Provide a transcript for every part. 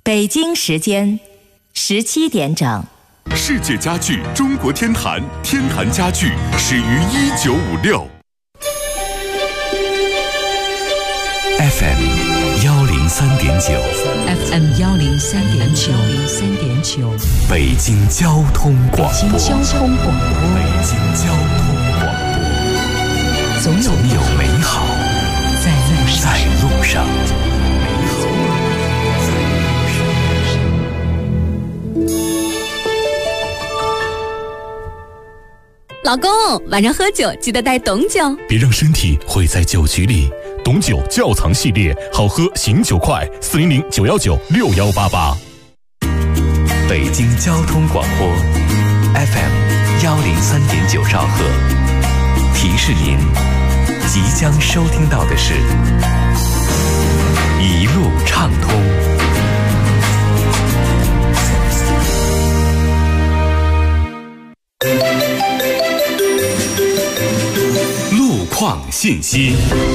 北京时间17点整。 世界家具中国天坛，天坛家具始于1956。 FM 103.9 FM 103.9 北京交通广播。 北京交通广播。总有美好在路上。 老公，晚上喝酒记得带董酒， 别让身体毁在酒局里。董酒窖藏系列，好喝醒酒快，400-919-6188。 北京交通广播 FM 103.9兆赫，提示您即将收听到的是一路畅通。 路况信息。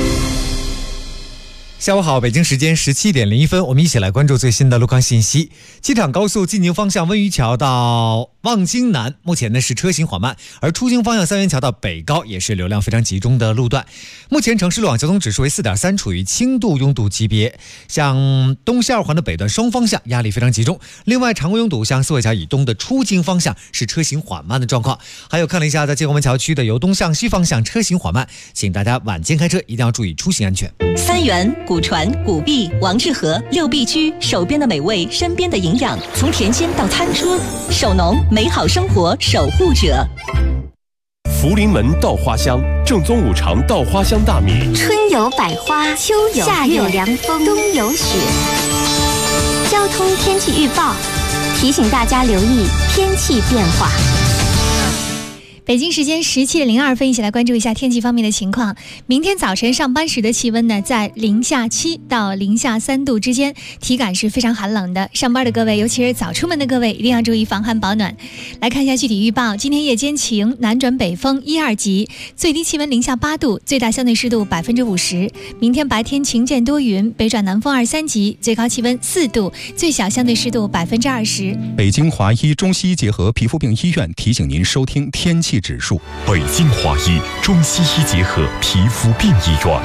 下午好，北京时间17点01分，我们一起来关注最新的路况信息。机场高速进京方向温榆桥到望京南，目前呢是车行缓慢，而出京方向三元桥到北高也是流量非常集中的路段。目前城市路网交通指数为 4.3， 处于轻度拥堵级别。像东西二环的北段双方向压力非常集中，另外常规拥堵像四惠桥以东的出京方向是车行缓慢的状况。还有看了一下在建国门桥区的由东向西方向车行缓慢，请大家晚间开车一定要注意出行安全。 三元古传、古壁、王致和6必居，手边的美味，身边的营养，从田间到餐桌，手农美好生活守护者。 福临门稻花香，正宗五常稻花香大米。 春有百花，秋有夏有凉风，冬有雪。交通天气预报提醒大家留意天气变化。 北京时间17点02分，一起来关注一下天气方面的情况。明天早晨上班时的气温呢，在-7到-3度之间，体感是非常寒冷的。上班的各位，尤其是早出门的各位，一定要注意防寒保暖。来看一下具体预报：今天夜间晴，南转北风1、2级，最低气温-8度，最大相对湿度50%。明天白天晴间多云，北转南风2、3级，最高气温4度，最小相对湿度20%。 北京华医中西医结合皮肤病医院提醒您收听天气指数。 北京华医中西医结合皮肤病医院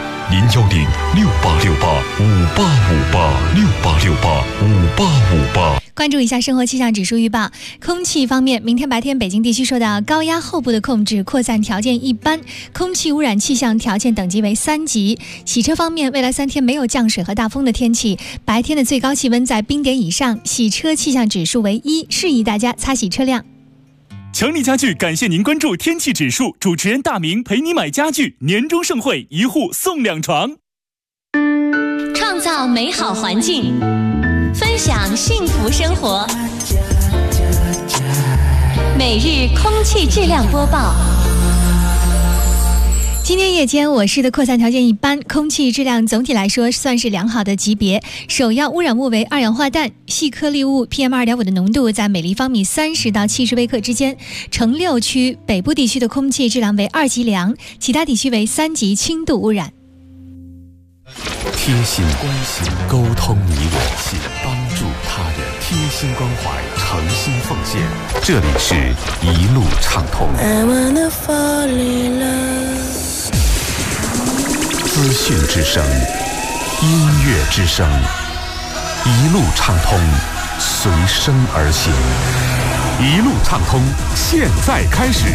，010-6868-5858，6868-5858。 关注一下生活气象指数预报。空气方面，明天白天北京地区受到高压后部的控制，扩散条件一般，空气污染气象条件等级为3级。洗车方面，未来3天没有降水和大风的天气，白天的最高气温在冰点以上，洗车气象指数为1，适宜大家擦洗车辆。 强力家具感谢您关注天气指数，主持人大明陪你买家具，年终盛会1户送2床。 创造美好环境，分享幸福生活。每日空气质量播报。 今天夜间我市的扩散条件一般，空气质量总体来说算是良好的级别。首要污染物为二氧化碳，细颗粒物 PM2.5 的浓度在每立方米30到70微克之间。城6区北部地区的空气质量为2级良，其他地区为3级轻度污染。 贴心关心，沟通你我，帮助他人，贴心关怀，诚心奉献。这里是一路畅通。资讯之声，音乐之声，一路畅通，随声而行。 一路畅通，现在开始。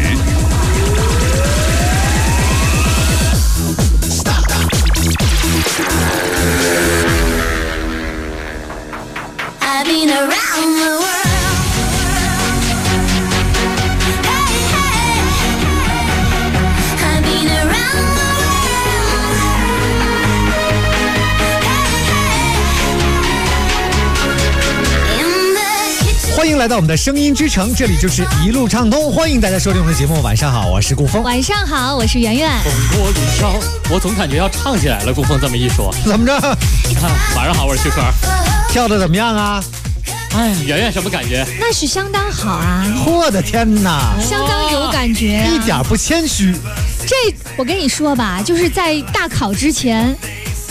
I've been around the world. 欢迎来到我们的声音之城，这里就是一路畅通，欢迎大家收听我们的节目。晚上好，我是顾峰。 晚上好，我是圆圆。 风过云霄，我总感觉要唱起来了。顾峰这么一说， 怎么着？ 晚上好，我是旭科。 跳的怎么样啊？ 哎，圆圆什么感觉？ 那是相当好啊！ 我的天哪， 相当有感觉、 一点不谦虚。 这我跟你说吧，就是在大考之前，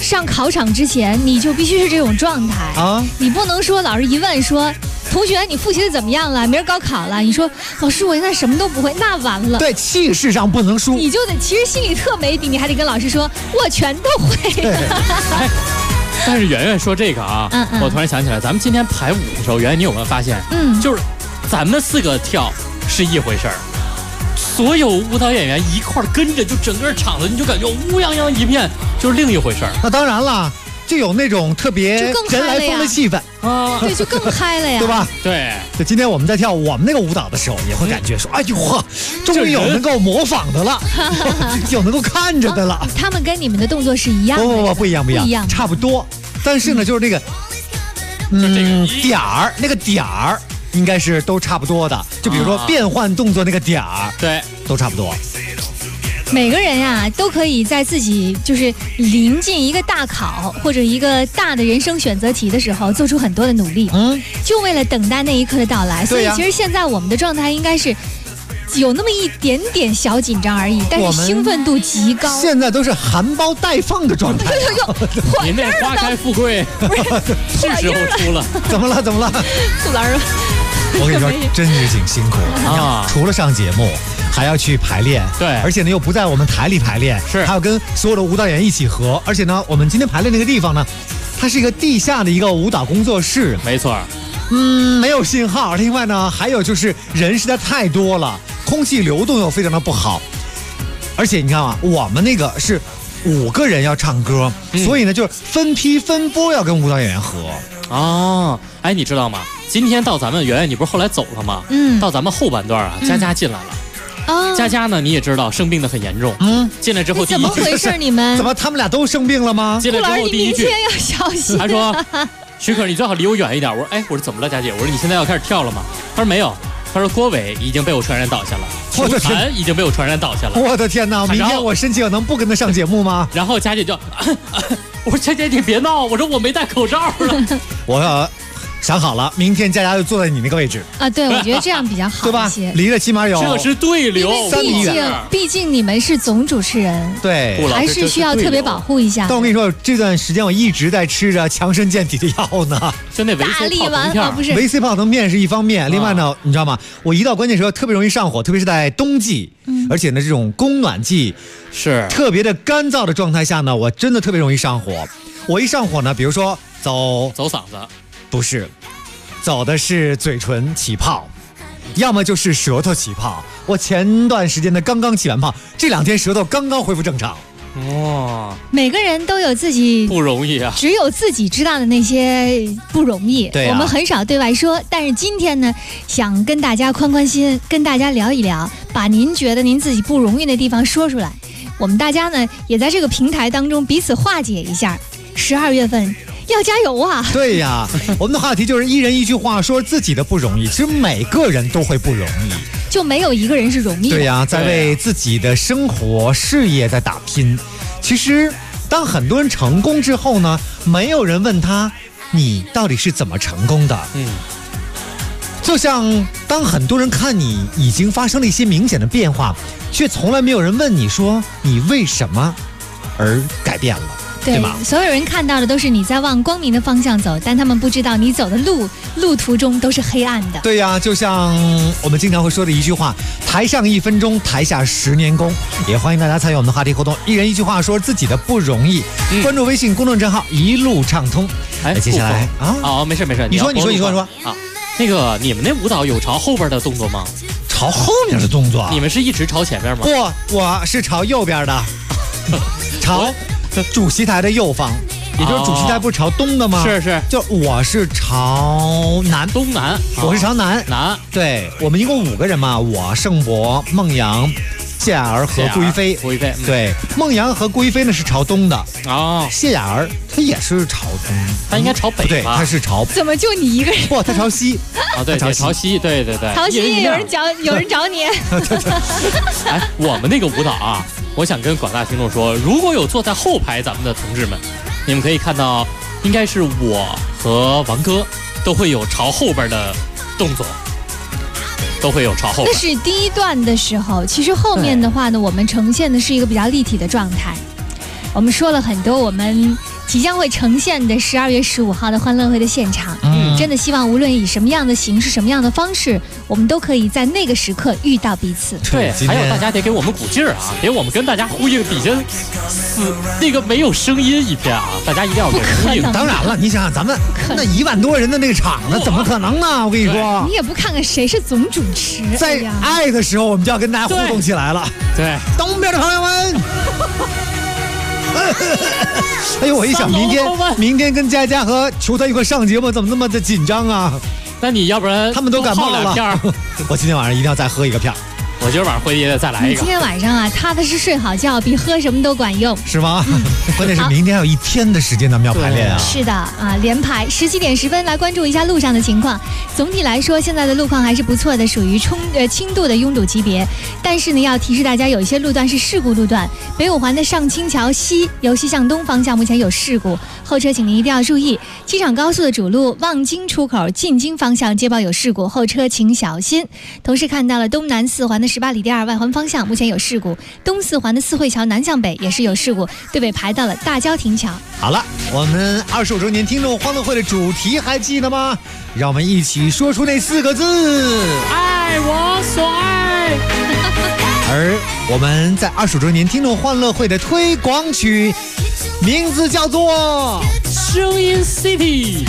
上考场之前，你就必须是这种状态啊！ 你不能说老师一问说，同学你复习的怎么样了？明儿高考了，你说老师我现在什么都不会，那完了。 对，气势上不能输， 你就得其实心里特没底，你还得跟老师说我全都会。 但是圆圆说这个啊，我突然想起来，咱们今天排舞的时候，圆圆你有没有发现？就是咱们4个跳是一回事儿。所有舞蹈演员一块跟着，就整个场子你就感觉乌泱泱一片，就是另一回事儿。 那当然了，就有那种特别人来疯的气氛啊，对，就更嗨了呀， 对吧？ 对。 就今天我们在跳我们那个舞蹈的时候，也会感觉说，哎呦呵，终于有能够模仿的了，有能够看着的了。 他们跟你们的动作是一样的？ 不一样，差不多。但是呢，就是这个，点儿那个点儿。应该是都差不多的，就比如说变换动作那个点儿， 对， 都差不多。 每个人呀，都可以在自己就是临近一个大考或者一个大的人生选择题的时候，做出很多的努力，就为了等待那一刻的到来。所以其实现在我们的状态应该是有那么一点点小紧张而已，但是兴奋度极高。 现在都是含苞待放的状态。 您那花开富贵是时候出了。 怎么了？ 兔老师。 我跟你说，真是挺辛苦啊！除了上节目，还要去排练， 对， 而且呢又不在我们台里排练， 是还要跟所有的舞蹈演员一起合，而且呢，我们今天排练那个地方呢，它是一个地下的一个舞蹈工作室， 没错， 没有信号。另外呢，还有就是人实在太多了，空气流动又非常的不好，而且你看啊，我们那个是5个人要唱歌，所以呢就是分批分波要跟舞蹈演员合。 哦，哎，你知道吗？今天到咱们圆圆，你不是后来走了吗？到咱们后半段啊，佳佳进来了。佳佳呢，你也知道生病的很严重。进来之后第一句怎么回事？你们怎么他们俩都生病了吗？ 进来之后第一句， 明天要小心。 他说：“许可，你最好离我远一点。”我说：“哎，我说怎么了，佳姐？我说你现在要开始跳了吗？”他说：“没有。”他说：“郭伟已经被我传染倒下了，球坛已经被我传染倒下了。” 我的天哪！明天我申请能不跟他上节目吗？ 然后佳姐就，我说：“佳姐你别闹，我说我没戴口罩了。” 我想好了，明天佳佳就坐在你那个位置啊。对，我觉得这样比较好一些， 对吧？离了起码有这是对流 3米远。 毕竟你们是总主持人， 对， 还是需要特别保护一下。 但我跟你说，这段时间我一直在吃着强身健体的药呢。 就那维 C 泡腾片， 不是维 C 泡腾片是一方面，另外呢，你知道吗？我一到关键时候特别容易上火，特别是在冬季，而且呢，这种供暖季是特别的干燥的状态下呢，我真的特别容易上火。我一上火呢，比如说走嗓子， 不是。走的是嘴唇起泡，要么就是舌头起泡。我前段时间呢刚刚起完泡，这2天舌头刚刚恢复正常。 哇， 每个人都有自己不容易啊， 只有自己知道的那些不容易。 对我们很少对外说，但是今天呢，想跟大家宽心，跟大家聊一聊，把您觉得您自己不容易的地方说出来。我们大家呢也在这个平台当中彼此化解一下。12月份。要加油啊！ 对呀，我们的话题就是一人一句话说自己的不容易。其实每个人都会不容易， 就没有一个人是容易的。 对呀，在为自己的生活事业在打拼。其实，当很多人成功之后呢，没有人问他你到底是怎么成功的。就像当很多人看你已经发生了一些明显的变化，却从来没有人问你说你为什么而改变了。 对，所有人看到的都是你在往光明的方向走，但他们不知道你走的路途中都是黑暗的。 对呀，就像我们经常会说的一句话，台上1分钟，台下10年功。也欢迎大家参与我们的话题活动，一人一句话说自己的不容易。关注微信公众账号一路畅通。 哎， 接下来没事， 你说啊，那个你们那舞蹈有朝后边的动作吗？ 朝后面的动作？ 你们是一直朝前面吗？ 不，我是朝右边的，朝主席台的右方，也就是主席台不是朝东的吗？ 是， 就我是朝南， 东南， 我是朝南。对，我们一共5个人嘛，我盛博、孟阳、谢雅儿和顾一菲。对，孟阳和顾一菲呢是朝东的。谢雅儿她也是朝东， 她应该朝北吧？ 对，她是朝。 怎么就你一个人？ 不，她朝西。 对，朝西，对。 朝西也有人找你。 哎，我们那个舞蹈啊，我想跟广大听众说，如果有坐在后排咱们的同志们，你们可以看到，应该是我和王哥都会有朝后边的动作，都会有朝后边。 那是第一段的时候，其实后面的话呢，我们呈现的是一个比较立体的状态。我们说了很多我们即将会呈现的12月15号的欢乐会的现场。真的希望无论以什么样的形式、什么样的方式，我们都可以在那个时刻遇到彼此。 对，还有大家得给我们鼓劲儿啊，给我们跟大家呼应，底下那个没有声音一片啊，大家一定要给呼应。 当然了，你想想咱们那1万多人的那个场子，怎么可能呢？我跟你说， 你也不看看谁是总主持， 在爱的时候，我们就要跟大家互动起来了。 对， 东边的朋友们。哎呦，我一想明天跟佳佳和球团一块上节目，怎么那么的紧张啊？ 那你要不然他们都感冒了，我今天晚上一定要再喝一个片儿。 我今儿晚上回去也再来一个。 你今天晚上啊，踏踏实睡好觉，比喝什么都管用， 是吗？关键是明天还有1天的时间咱们要排练啊。 是的啊，连排。17点10分来关注一下路上的情况。总体来说，现在的路况还是不错的，属于轻度的拥堵级别。但是呢，要提示大家，有一些路段是事故路段。北五环的上清桥西由西向东方向目前有事故，后车请您一定要注意。机场高速的主路望京出口进京方向接报有事故，后车请小心。同时看到了东南4环的18里第2外环方向目前有事故，东4环的四惠桥南向北也是有事故，对北排到了大郊亭桥。 好了，我们25周年听众欢乐会的主题还记得吗？让我们一起说出那4个字： 爱我所爱。 而我们在25周年听众欢乐会的推广曲，名字叫做 《声音 City》。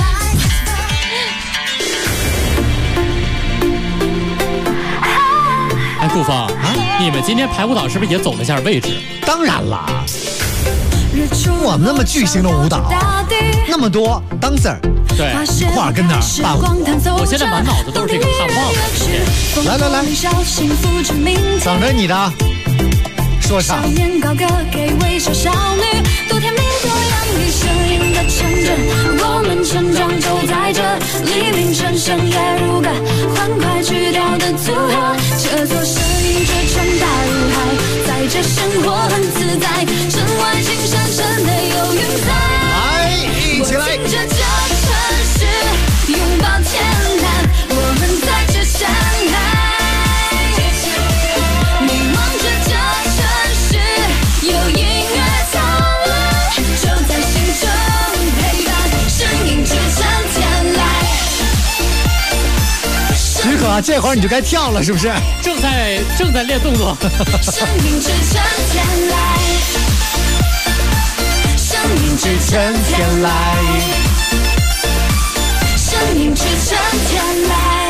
哎，顾峰啊，你们今天排舞蹈是不是也走了一下位置？ 当然啦，我们那么巨型的舞蹈，那么多 dancer， 对， 一块儿跟那儿伴舞。 我现在满脑子都是这个盼望。 来，等着你的说唱。 我们成长就在这黎明声声也如歌，欢快曲调的组合，这座声音之城大如海，在这生活很自在，身外情深深的有云彩。 来，一起来！ 我听着这城市拥抱天蓝，我们在这相爱。你望着这城市有音乐灿烂，就在心中。 许可，这会儿你就该跳了，是不是？ 正在练动作。 生命之春天来，生命之春天来，生命之春天来。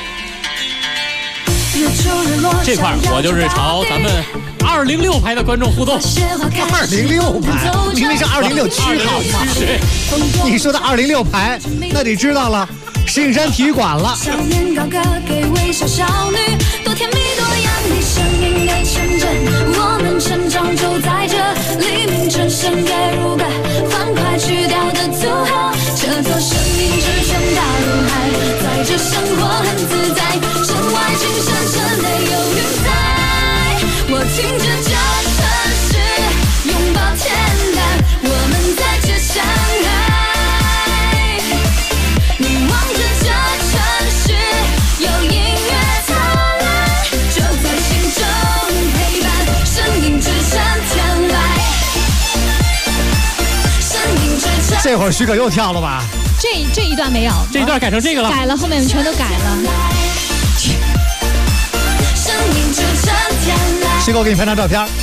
这块我就是朝咱们206排的观众互动。 206排，明明是206区好吗？你说的206排，那得知道了。石景山体育馆了。 少年高歌给微笑少女，多甜蜜多洋溢声音的城镇，我们成长就在这黎明声声也如歌，欢快曲调的组合，这座生命之城大如海，在这生活很自在，身外情深深的有云彩。我听着这城市拥抱天蓝，我们在这相爱。 这会儿许可又跳了吧？ 这一段没有， 这一段改成这个了， 改了，后面全都改了。 许可我给你拍张照片。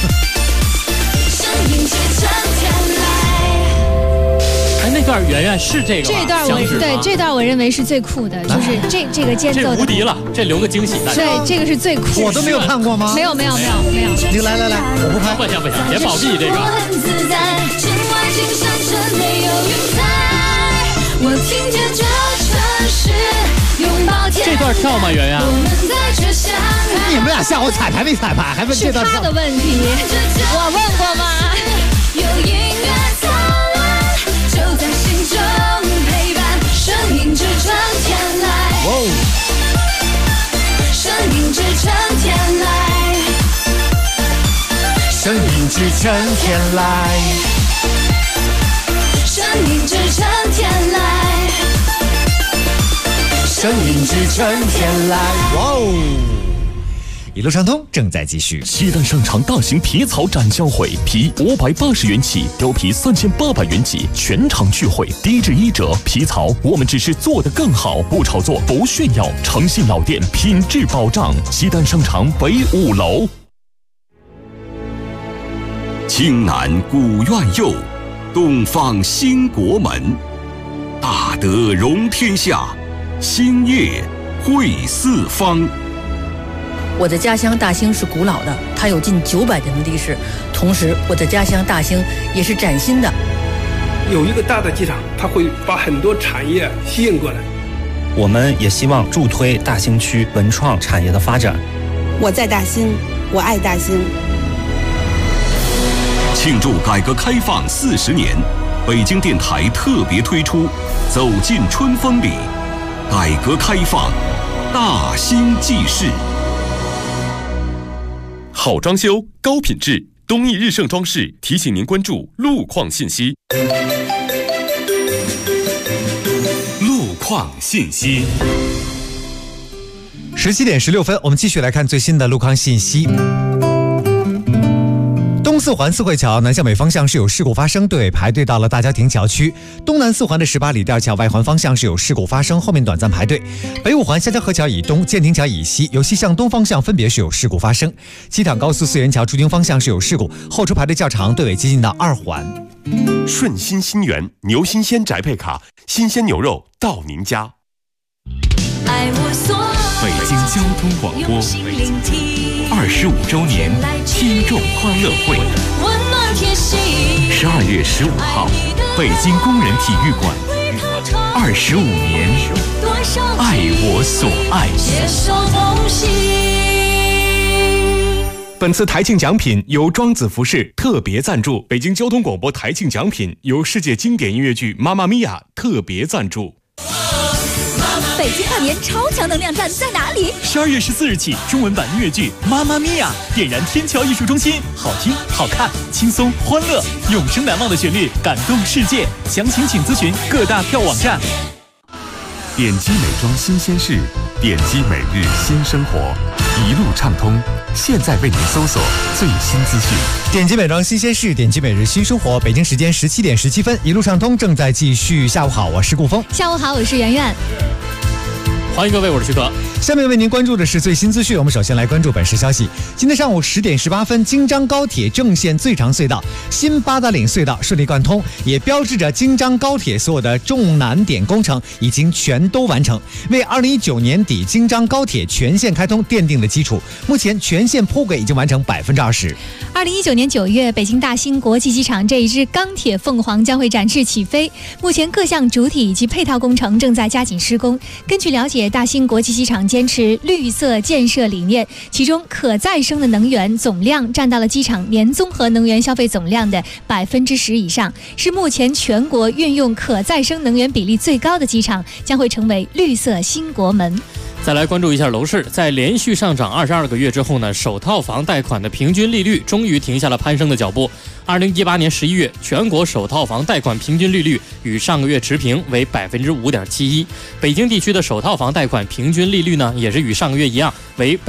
哎，那段圆圆是这个吗？ 这段我认为是最酷的，就是这个间奏的。 这无敌了，这留个惊喜。 对，这个是最酷的。 我都没有看过吗？ 没有。 你来，我不拍。 不行，别保密这个。 我听着这城市拥抱天， 这段跳吗？圆圆， 你们俩下午彩排没彩排？还问这段跳？ 是他的问题，我问过吗？ 有音乐灿烂，就在心中陪伴，生命之春天来，生命之春天来， 生命之春天来。 生命之春天来， 生命之春天来。哇哦！ 一路畅通正在继续。 西单商场大型皮草展销会，皮580元起，貂皮3800元起，全场聚会，低至1折。皮草我们只是做得更好，不炒作，不炫耀，诚信老店，品质保障。西单商场北5楼。 青南古院右，东方兴国门。大德容天下，兴业惠四方。 我的家乡大兴是古老的，它有近900年的历史。同时，我的家乡大兴也是崭新的。 有一个大的机场，它会把很多产业吸引过来。 我们也希望助推大兴区文创产业的发展。 我在大兴，我爱大兴。 庆祝改革开放40年，北京电台特别推出《走进春风里》，改革开放大兴纪事。 好装修，高品质，东义日盛装饰提醒您关注路况信息。 路况信息。 17点16分，我们继续来看最新的路况信息。东四环四惠桥南向北方向是有事故发生，队尾排队到了大家庭桥区。东南四环的18里吊桥外环方向是有事故发生，后面短暂排队。北五环下江河桥以东、建亭桥以西由西向东方向分别是有事故发生。机场高速四元桥出京方向是有事故，后车排队较长，队尾接近到2环。 顺心新源牛新鲜宅配卡，新鲜牛肉到您家。 北京交通广播25周年听众欢乐会，12月15号，北京工人体育馆，25年，爱我所爱。 本次台庆奖品由庄子服饰特别赞助，北京交通广播台庆奖品由世界经典音乐剧《妈妈咪呀》特别赞助。 北京跨年超强能量站在哪里 ？12月14日起，中文版音乐剧《妈妈咪呀》点燃天桥艺术中心，好听、好看、轻松、欢乐，永生难忘的旋律感动世界。详情请咨询各大票网站。 点击美妆新鲜事，点击每日新生活，一路畅通。现在为您搜索最新资讯。 点击美妆新鲜事，点击每日新生活。北京时间17点17分，一路畅通正在继续。下午好，我是顾峰。 下午好，我是圆圆。 欢迎各位，我是徐可。 下面为您关注的是最新资讯。我们首先来关注本市消息。今天上午10点18分，京张高铁正线最长隧道新八达岭隧道顺利贯通，也标志着京张高铁所有的重难点工程已经全都完成，为2019年底京张高铁全线开通奠定了基础。目前全线铺轨已经完成20%。 2019年9月，北京大兴国际机场这一只钢铁凤凰将会展翅起飞，目前各项主体以及配套工程正在加紧施工。根据了解，大兴国际机场坚持绿色建设理念，其中可再生的能源总量占到了机场年综合能源消费总量的10%以上，是目前全国运用可再生能源比例最高的机场，将会成为绿色新国门。 再来关注一下楼市，在连续上涨22个月之后呢，首套房贷款的平均利率终于停下了攀升的脚步。2018年11月，全国首套房贷款平均利率与上个月持平，为5.71%。北京地区的首套房贷款平均利率呢，也是与上个月一样，为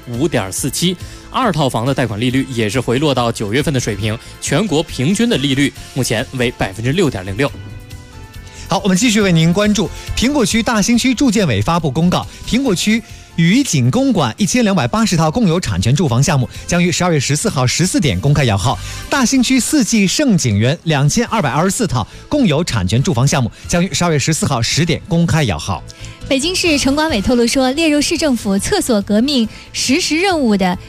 5.47%。二套房的贷款利率也是回落到9月份的水平，全国平均的利率目前为6.06%。 好，我们继续为您关注苹果区大兴区住建委发布公告，苹果区愉景公馆1280套共有产权住房项目将于12月14号14点公开摇号。大兴区四季盛景园2224套共有产权住房项目将于12月14号10点公开摇号。 北京市城管委透露说，列入市政府厕所革命实施任务的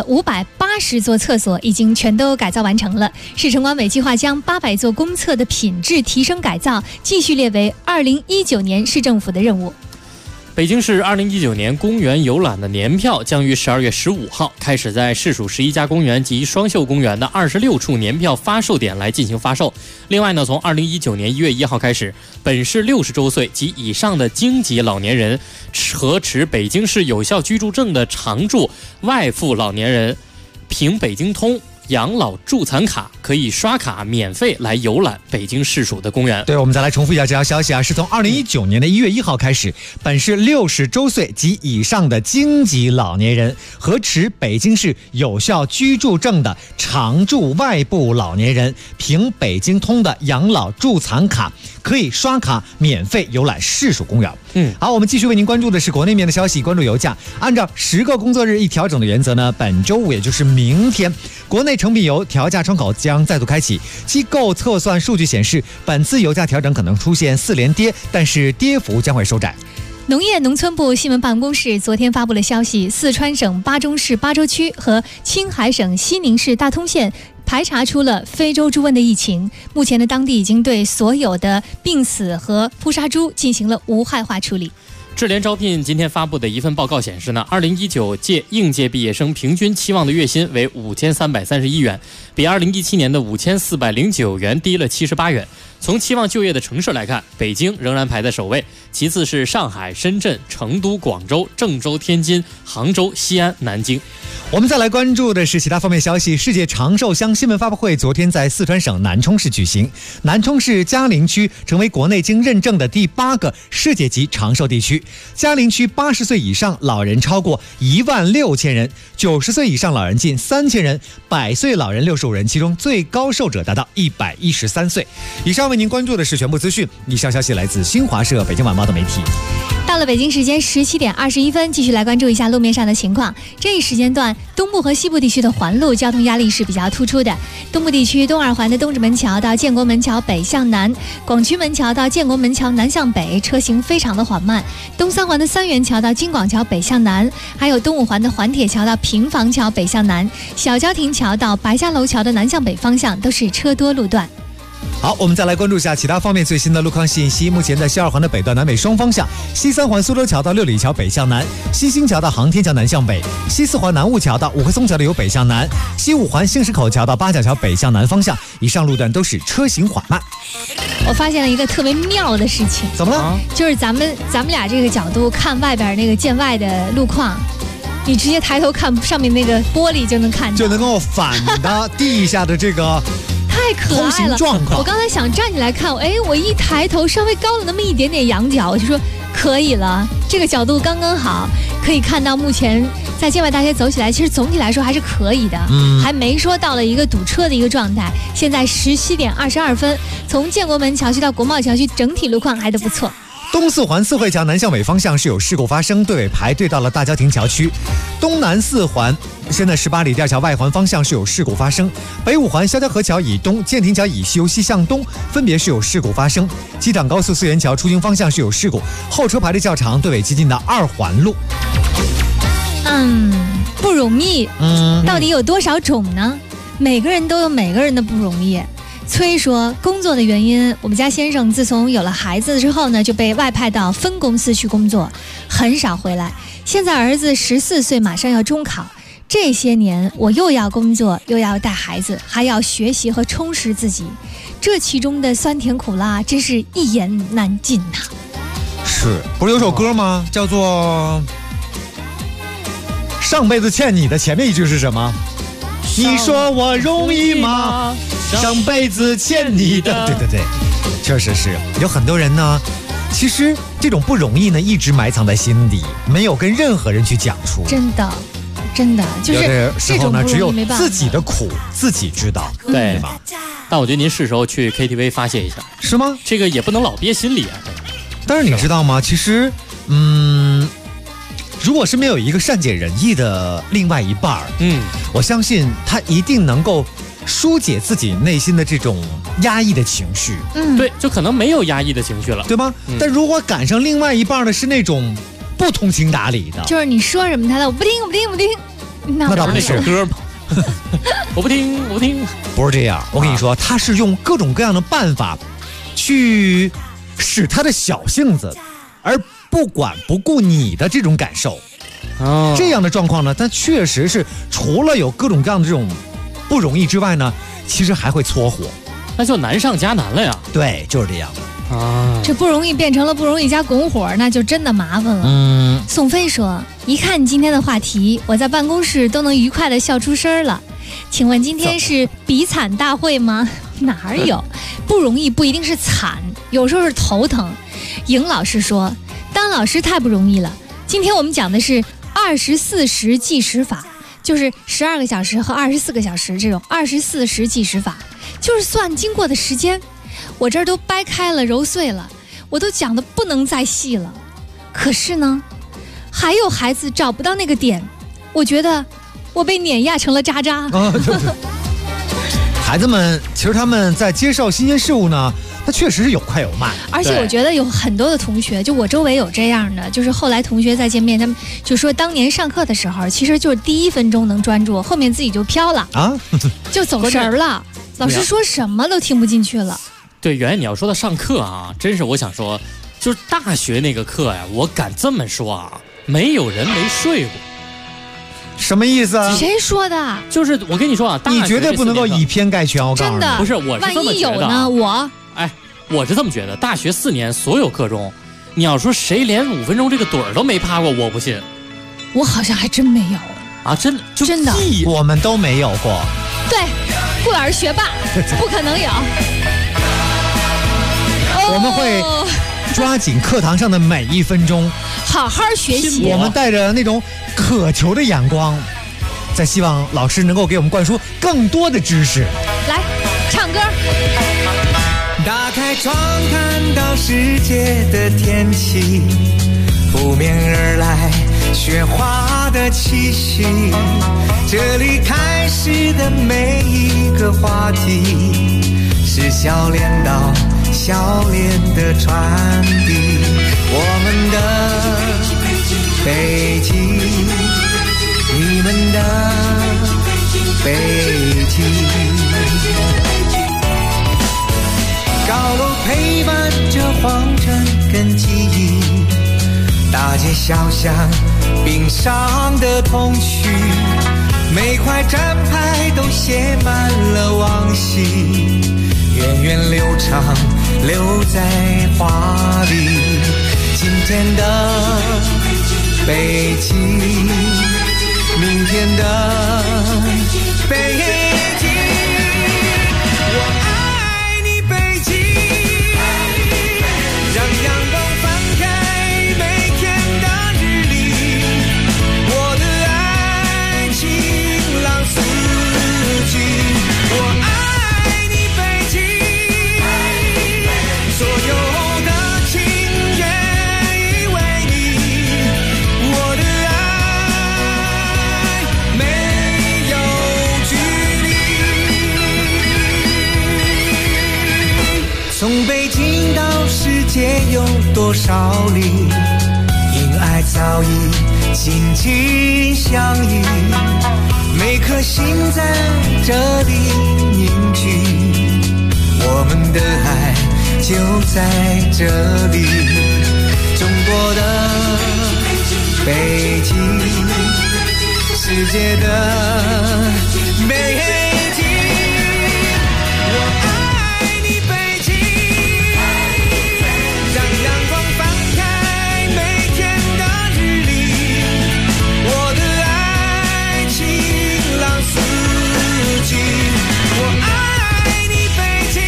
580座厕所已经全都改造完成了。市城管委计划将800座公厕的品质提升改造继续列为2019年市政府的任务。 北京市2019年公园游览的年票将于12月15号开始在市属11家公园及双秀公园的26处年票发售点来进行发售。另外呢，从2019年1月1号开始，本市60周岁及以上的京籍老年人和持北京市有效居住证的常住外附老年人，凭北京通养老助残卡，可以刷卡免费来游览北京市属的公园。 对，我们再来重复一下这条消息啊，是从2019年的1月1号开始，本市60周岁及以上的京籍老年人和持北京市有效居住证的常住外部老年人，凭北京通的养老助残卡，可以刷卡免费游览市属公园。好，我们继续为您关注的是国内面的消息，关注油价。按照10个工作日一调整的原则呢，本周五也就是明天，国内成品油调价窗口将再度开启。机构测算数据显示，本次油价调整可能出现4连跌，但是跌幅将会收窄。 农业农村部新闻办公室昨天发布了消息，四川省巴中市巴州区和青海省西宁市大通县排查出了非洲猪瘟的疫情。目前的当地已经对所有的病死和扑杀猪进行了无害化处理。 智联招聘今天发布的一份报告显示呢，2019届应届毕业生平均期望的月薪为5331元，比2017年的5409元低了78元。从期望就业的城市来看，北京仍然排在首位，其次是上海、深圳、成都、广州、郑州、天津、杭州、西安、南京。 我们再来关注的是其他方面消息。世界长寿乡新闻发布会昨天在四川省南充市举行，南充市嘉陵区成为国内经认证的第8个世界级长寿地区。嘉陵区80岁以上老人超过16000人，90岁以上老人近3000人，100岁老人65人，其中最高寿者达到113岁。以上为您关注的是全部资讯，以上消息来自新华社、北京晚报的媒体。 到了北京时间17点21分，继续来关注一下路面上的情况。这一时间段，东部和西部地区的环路交通压力是比较突出的。东部地区东二环的东直门桥到建国门桥北向南，广渠门桥到建国门桥南向北，车行非常的缓慢。东三环的三元桥到京广桥北向南，还有东五环的环铁桥到平房桥北向南，小郊亭桥到白家楼桥的南向北方向都是车多路段。 好，我们再来关注一下其他方面最新的路况信息。目前在西二环的北段南北双方向，西三环苏州桥到六里桥北向南，西兴桥到航天桥南向北，西四环南雾桥到五棵松桥的由北向南，西五环杏石口桥到八角桥北向南方向，以上路段都是车行缓慢。 我发现了一个特别妙的事情， 怎么了？ 就是咱们俩这个角度看外边那个见外的路况，你直接抬头看上面那个玻璃就能看到， 就能够反的地下的这个太可爱了。我刚才想站起来看，我一抬头稍微高了那么一点点仰角，我就说可以了，这个角度刚刚好，可以看到目前在建外大街走起来，其实总体来说还是可以的，还没说到了一个堵车的一个状态。现在17点22分，从建国门桥区到国贸桥区，整体路况还都不错。 东四环四惠桥南向北方向是有事故发生，队尾排队到了大郊亭桥区。东南四环现在18里第二桥外环方向是有事故发生，北五环肖家河桥以东、建亭桥以西由西向东分别是有事故发生。机场高速四元桥出京方向是有事故，后车排队较长，队尾接近到2环路。 不容易，到底有多少种呢？每个人都有每个人的不容易。崔说，工作的原因，我们家先生自从有了孩子之后呢，就被外派到分公司去工作，很少回来。现在儿子14岁，马上要中考，这些年我又要工作，又要带孩子，还要学习和充实自己，这其中的酸甜苦辣真是一言难尽呐。 是不是有首歌吗？叫做上辈子欠你的，前面一句是什么？你说我容易吗？上辈子欠你的。对，确实是有很多人呢，其实这种不容易呢一直埋藏在心底，没有跟任何人去讲出。 真的就是时候呢，只有自己的苦自己知道，对吧？ 但我觉得您是时候去 KTV 发泄一下， 是吗？ 这个也不能老憋心里啊。 但是你知道吗？其实，如果身边有一个善解人意的另外一半，我相信他一定能够疏解自己内心的这种压抑的情绪。 对，就可能没有压抑的情绪了， 对吗？但如果赶上另外一半的是那种不通情达理的， 就是你说什么他的我不听， 那倒不是歌吗？我不听， 不是这样。我跟你说，他是用各种各样的办法去使他的小性子，而不管不顾你的这种感受。这样的状况呢，他确实是除了有各种各样的这种不容易之外呢，其实还会搓火， 那就难上加难了呀。 对，就是这样。 这不容易变成了不容易加拱火，那就真的麻烦了。宋飞说，一看今天的话题，我在办公室都能愉快地笑出声了。 请问今天是比惨大会吗？哪有？不容易不一定是惨，有时候是头疼。尹老师说，当老师太不容易了。今天我们讲的是24时计时法，就是12个小时和24个小时这种24时计时法，就是算经过的时间。我这儿都掰开了揉碎了，我都讲的不能再细了。可是呢，还有孩子找不到那个点，我觉得我被碾压成了渣渣。 对。孩子们其实他们在接受新鲜事物呢，他确实是有快有慢。 而且我觉得有很多的同学，就我周围有这样的，就是后来同学再见面，他们就说当年上课的时候，其实就是第1分钟能专注，后面自己就飘了啊，就走神儿了，老师说什么都听不进去了。 对，圆圆你要说到上课啊，真是我想说，就是大学那个课呀，我敢这么说啊，没有人没睡过。 什么意思啊？ 谁说的？ 就是我跟你说啊， 你绝对不能够以偏概全。我告诉你， 真的不是，我是这么觉得。 万一有呢？ 我是这么觉得。大学4年所有课中，你要说谁连5分钟这个盹儿都没趴过，我不信。 我好像还真没有啊，真的， 我们都没有过。 对，顾老师学霸，不可能有。 我们会抓紧课堂上的每1分钟， 好好学习。 我们带着那种渴求的眼光，在希望老师能够给我们灌输更多的知识。 来，唱歌。 打开窗看到世界的天气，扑面而来雪花的气息，这里开始的每一个话题，是笑脸到笑脸的传递。我们的北京，你们的北京，高楼陪伴着皇城跟记忆，大街小巷冰上的童趣，每块站牌都写满了往昔，源远流长留在画里。今天的北京，明天的北京，我爱你北京，让阳光翻开每天的日历，我的爱晴朗四季，我爱你北京，所有的情愿已为你，我的爱没有距离。从北京到世界有多少里，因爱早已紧紧相依，每颗心在这里凝聚，我们的爱就在这里。中国的北京，世界的北京，我爱你北京，让阳光翻开每天的日历，我的爱晴朗四季，我爱你北京，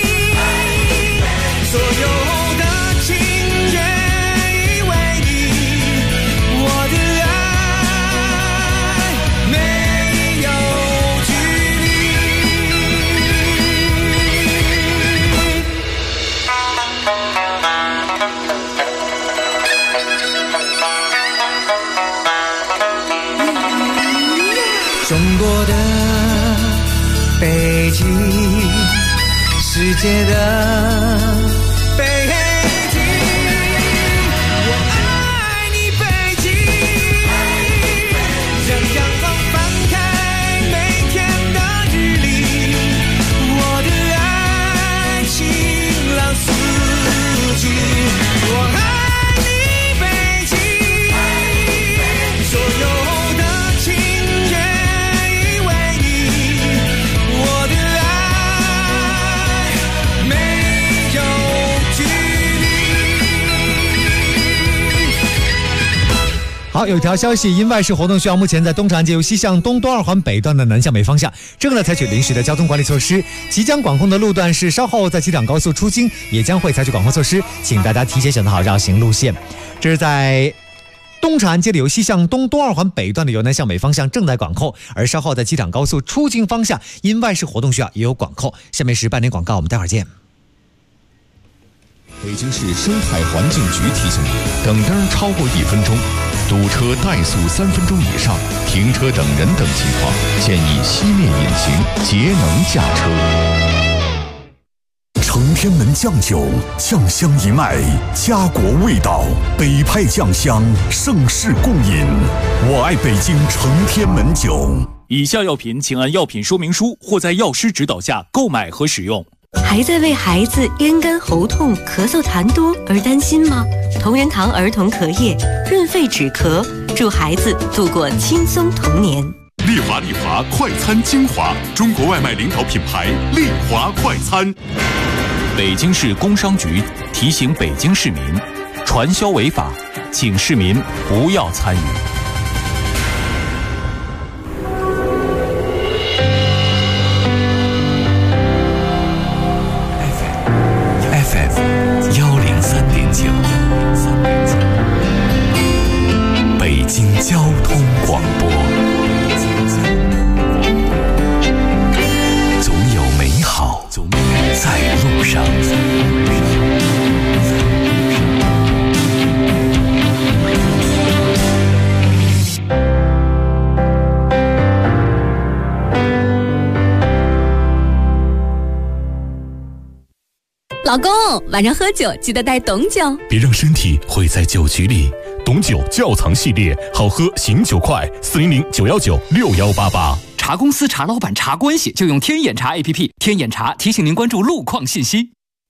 所有的情愿已为你，我的爱没有距离。中国的北京，世界的北京，我爱你北京，让阳光翻开每天的日历，我的爱晴朗四季，我爱你北京，所有的情愿已为你，我的爱没有好，有条消息，因外事活动需要，目前在东长安街由西向东东二环北段的南向北方向正在采取临时的交通管理措施，即将管控的路段是稍后在机场高速出京也将会采取管控措施，请大家提前选择好绕行路线。这是在东长安街的由西向东东二环北段的由南向北方向正在管控，而稍后在机场高速出京方向因外事活动需要也有管控。下面是半点广告，我们待会儿见。 北京市生态环境局提醒你，等灯超过1分钟，堵车怠速3分钟以上，停车等人等情况，建议熄灭引擎，节能驾车。 承天门酱酒，酱香一脉，家国味道，北派酱香，盛世共饮。我爱北京承天门酒。 以下药品请按药品说明书或在药师指导下购买和使用。 还在为孩子咽干喉痛、咳嗽痰多而担心吗？同仁堂儿童咳液润肺止咳，助孩子度过轻松童年。 丽华快餐精华，中国外卖领导品牌丽华快餐。 北京市工商局提醒北京市民，传销违法，请市民不要参与。 北京交通广播，总有美好在路上。 老公，晚上喝酒记得带董酒， 别让身体毁在酒局里。董酒窖藏系列，好喝醒酒快，400-919-6188。 茶公司、茶老板、茶关系，就用天眼茶 APP。天眼茶提醒您关注路况信息。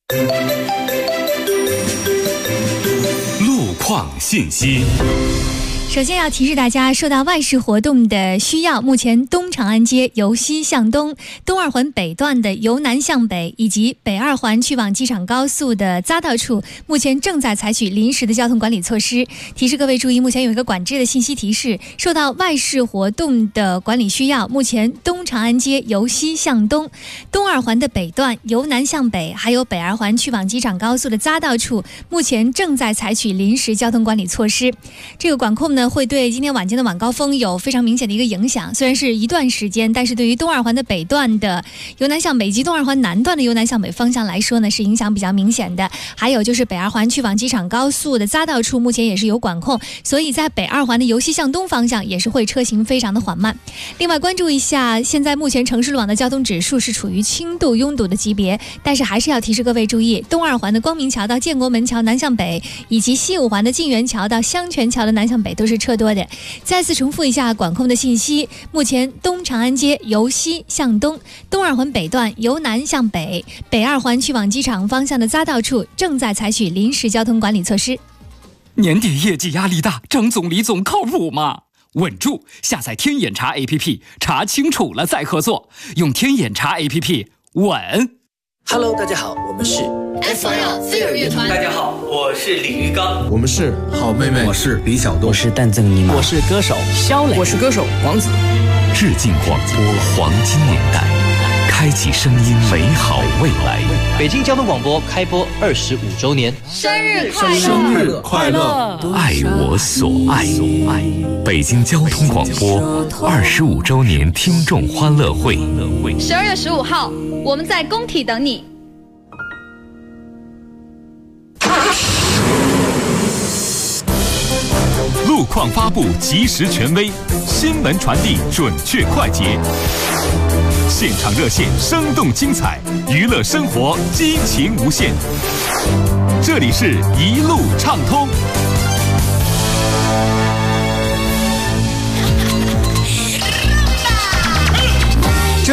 路况信息。 首先要提示大家，受到外事活动的需要，目前东长安街由西向东、东二环北段的由南向北以及北二环去往机场高速的匝道处，目前正在采取临时的交通管理措施。提示各位注意，目前有一个管制的信息提示，受到外事活动的管理需要，目前东长安街由西向东、东二环的北段由南向北，还有北二环去往机场高速的匝道处，目前正在采取临时交通管理措施。这个管控呢，会对今天晚间的晚高峰有非常明显的一个影响。虽然是一段时间，但是对于东二环的北段的由南向北及东二环南段的由南向北方向来说呢，是影响比较明显的。还有就是北二环去往机场高速的匝道处，目前也是有管控，所以在北二环的由西向东方向也是会车行非常的缓慢。另外关注一下，现在目前城市路网的交通指数是处于轻度拥堵的级别，但是还是要提示各位注意，东二环的光明桥到建国门桥南向北，以及西五环的晋源桥到香泉桥的南向北都是车多的。再次重复一下管控的信息，目前东长安街由西向东、东二环北段由南向北、北二环去往机场方向的匝道处正在采取临时交通管理措施。 年底业绩压力大，张总李总靠谱吗？稳住，下载天眼查 APP， 查清楚了再合作，用天眼查 APP 稳。 Hello， 大家好，我们是 SYL Zero 乐团。 大家好，我是李玉刚。 我们是好妹妹。 我是李小东。 我是蛋赠尼玛。 我是歌手肖磊。 我是歌手王子。 致敬广播黄金年代，开启声音美好未来。 北京交通广播开播25周年， 生日快乐！ 生日快乐！ 爱我所爱。北京交通广播25周年听众欢乐会 ，12月15号，我们在工体等你。 路况发布及时权威，新闻传递准确快捷，现场热线生动精彩，娱乐生活激情无限。这里是一路畅通。 这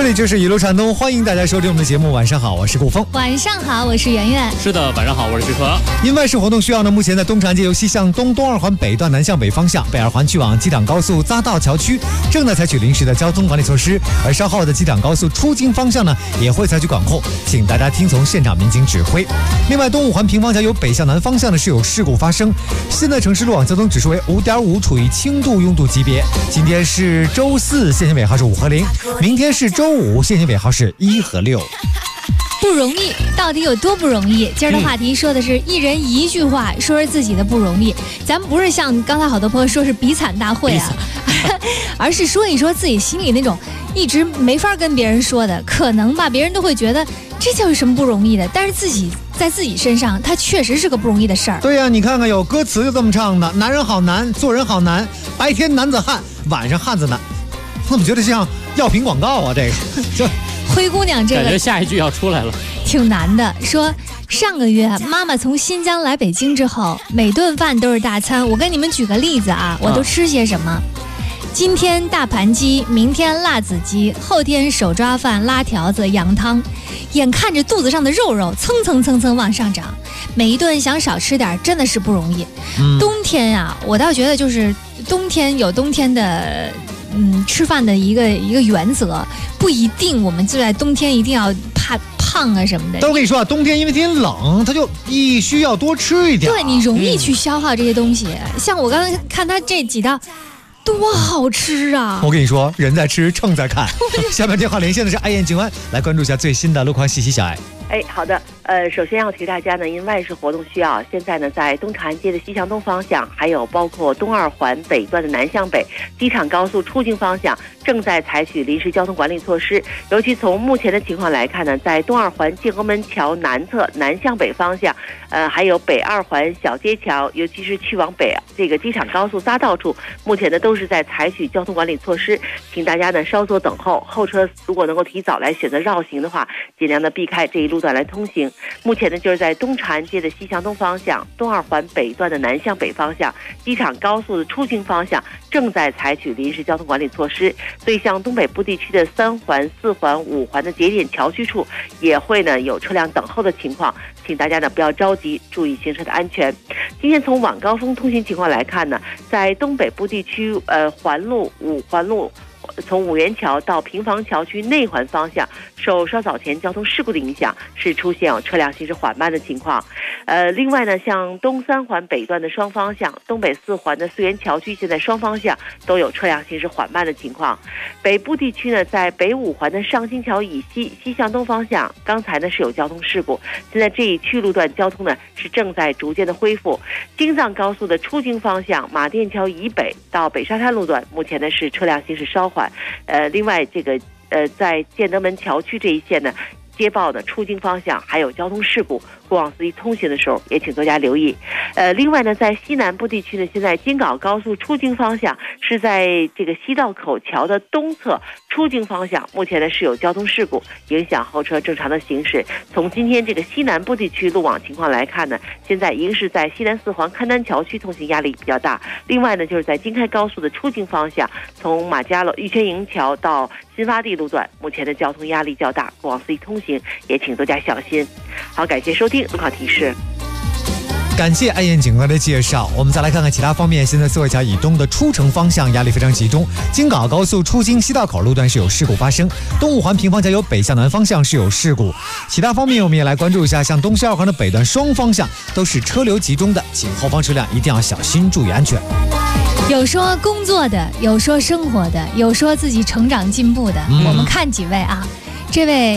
这里就是一路畅通，欢迎大家收听我们的节目。晚上好，我是顾峰。 晚上好，我是圆圆。 是的，晚上好，我是志科。 因外事活动需要呢，目前在东长街由西向东东二环北段南向北方向，北二环去往机场高速匝道桥区正在采取临时的交通管理措施，而稍后的机场高速出京方向呢也会采取管控，请大家听从现场民警指挥。另外，东五环平房桥由北向南方向呢是有事故发生，现在城市路网交通指数为5.5，处于轻度拥堵级别。今天是周四，限行尾号是5和0，明天是周五，限行尾号是1和6。 不容易，到底有多不容易？今儿的话题说的是一人一句话说说自己的不容易，咱们不是像刚才好多朋友说是比惨大会啊，而是说一说自己心里那种一直没法跟别人说的，可能吧，别人都会觉得这叫有什么不容易的，但是自己在自己身上，它确实是个不容易的事儿。 对呀，你看看有歌词就这么唱的：男人好难，做人好难，白天男子汉，晚上汉子难。怎么觉得像药品广告啊？这个就。 灰姑娘这个感觉下一句要出来了， 挺难的。说上个月妈妈从新疆来北京之后，每顿饭都是大餐。我跟你们举个例子啊，我都吃些什么？今天大盘鸡，明天辣子鸡，后天手抓饭、拉条子、羊汤。眼看着肚子上的肉肉蹭蹭蹭蹭往上涨，每一顿想少吃点真的是不容易。冬天啊，我倒觉得就是冬天有冬天的。吃饭的一个原则，不一定我们就在冬天一定要怕胖啊什么的。 但我跟你说啊，冬天因为天冷，它就必须要多吃一点。 对，你容易去消耗这些东西。像我刚才看他这几道，多好吃啊！ 我跟你说，人在吃，秤在看。下面电话连线的是爱燕警官，来关注一下最新的路况信息。小爱。 好的，首先要提大家呢，因外事活动需要，现在呢在东长安街的西向东方向，还有包括东二环北段的南向北，机场高速出京方向正在采取临时交通管理措施。尤其从目前的情况来看呢，在东二环建国门桥南侧南向北方向，还有北二环小街桥，尤其是去往北这个机场高速匝道处，目前呢都是在采取交通管理措施，请大家呢稍作等候，后车如果能够提早来选择绕行的话，尽量的避开这一路段来通行。目前呢就是在东长安街的西向东方向，东二环北段的南向北方向，机场高速的出京方向正在采取临时交通管理措施，所以像东北部地区的3环、4环、5环的节点桥区处也会呢有车辆等候的情况，请大家呢不要着急，注意行车的安全。今天从晚高峰通行情况来看呢，在东北部地区环路、5环路。从五元桥到平房桥区内环方向，受稍早前交通事故的影响，是出现有车辆行驶缓慢的情况。另外呢，像东3环北段的双方向，东北4环的4元桥区，现在双方向都有车辆行驶缓慢的情况。北部地区呢，在北5环的上新桥以西西向东方向，刚才呢是有交通事故，现在这一区路段交通呢是正在逐渐的恢复。京藏高速的出京方向，马甸桥以北到北沙滩路段，目前呢是车辆行驶稍缓。另外这个在建德门桥区这一线呢，接报的出京方向还有交通事故，过往司机通行的时候也请多加留意。另外呢，在西南部地区呢，现在京港高速出京方向是在这个西道口桥的东侧出京方向，目前呢是有交通事故，影响后车正常的行驶。从今天这个西南部地区路网情况来看呢，现在一个是在西南4环勘丹桥区通行压力比较大，另外呢就是在京开高速的出京方向，从马家楼玉泉营桥到新发地路段，目前的交通压力较大，过往司机通行也请多加小心。好，感谢收听路况提示。 感谢爱燕警官的介绍。我们再来看看其他方面。现在四惠桥以东的出城方向压力非常集中，京港高速出京西道口路段是有事故发生，东五环平房桥由北向南方向是有事故。其他方面我们也来关注一下，像东西2环的北段双方向都是车流集中的，请后方车辆一定要小心，注意安全。 有说工作的，有说生活的，有说自己成长进步的。我们看几位啊，这位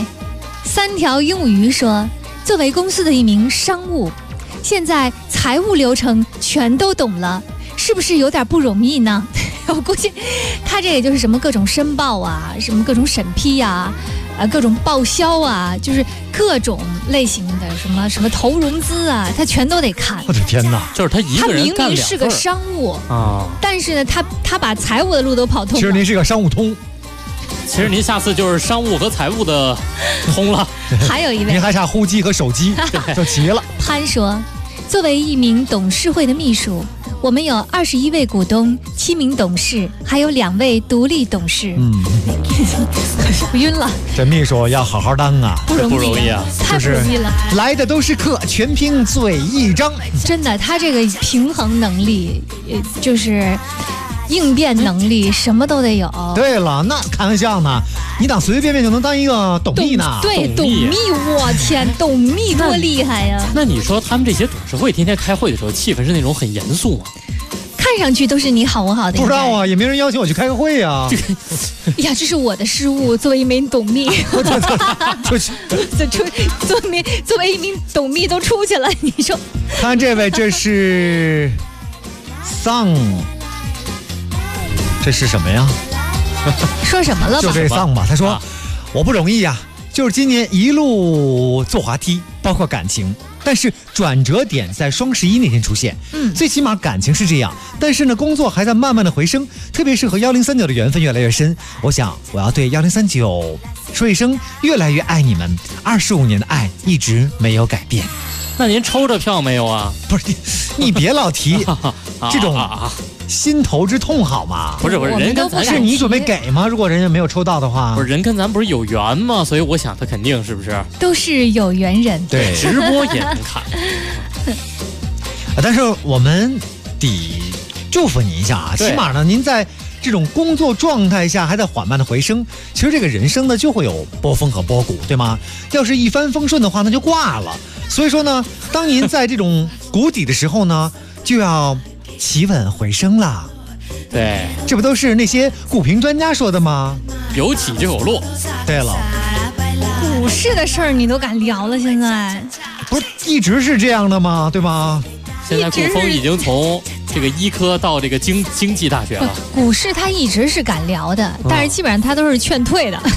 3条鹦鹉鱼说，作为公司的一名商务，现在财务流程全都懂了，是不是有点不容易呢？我估计他这也就是什么各种申报啊，什么各种审批啊，各种报销啊，就是各种类型的什么投融资啊，他全都得看。 我的天哪！ 就是他一个人干2份。 他明明是个商务啊，但是呢，他把财务的路都跑通了。 其实您是个商务通。 其实您下次就是商务和财务的通了。 还有一位， 您还差呼机和手机就齐了。 潘说， 作为一名董事会的秘书，我们有21位股东、7名董事，还有2位独立董事。晕了。 这秘书要好好当啊， 不容易啊，太不容易了。 来的都是客，全凭嘴一张。 真的，他这个平衡能力，就是应变能力，什么都得有。 对了，那开玩笑呢，你当随随便便就能当一个董秘呢？ 对，董秘，我天，董秘多厉害呀！ 那你说他们这些董事会天天开会的时候，气氛是那种很严肃吗？ 看上去都是你好我好的。 不知道啊，也没人邀请我去开个会啊。 呀，这是我的失误，作为一名董秘， 出去， 作为一名董秘都出去了，你说？ 看这位，这是丧，这是什么呀？ 说什么了吧？ 就这丧吧。他说：“我不容易呀，就是今年一路坐滑梯，包括感情。但是转折点在双11那天出现，最起码感情是这样，但是呢，工作还在慢慢的回升，特别是和1039的缘分越来越深。我想我要对1039说一声，越来越爱你们，25年的爱一直没有改变。” 那您抽着票没有啊？ 不是你别老提这种心头之痛好吗？ 不是，人跟咱是你准备给吗？如果人家没有抽到的话， 不是人跟咱不是有缘吗？所以我想他肯定是不是都是有缘人， 对， 直播也能看。 但是我们得祝福你一下啊，起码呢，您在这种工作状态下还在缓慢的回升，其实这个人生呢就会有波峰和波谷，对吗？要是一帆风顺的话，那就挂了。所以说呢，当您在这种谷底的时候呢，就要企稳回升了。 对， 这不都是那些股评专家说的吗？ 有起就有落。 对了， 股市的事儿你都敢聊了，现在不是一直是这样的吗？对吗？ 现在顾峰已经从这个医科到这个经济大学了。 股市他一直是敢聊的，但是基本上他都是劝退的，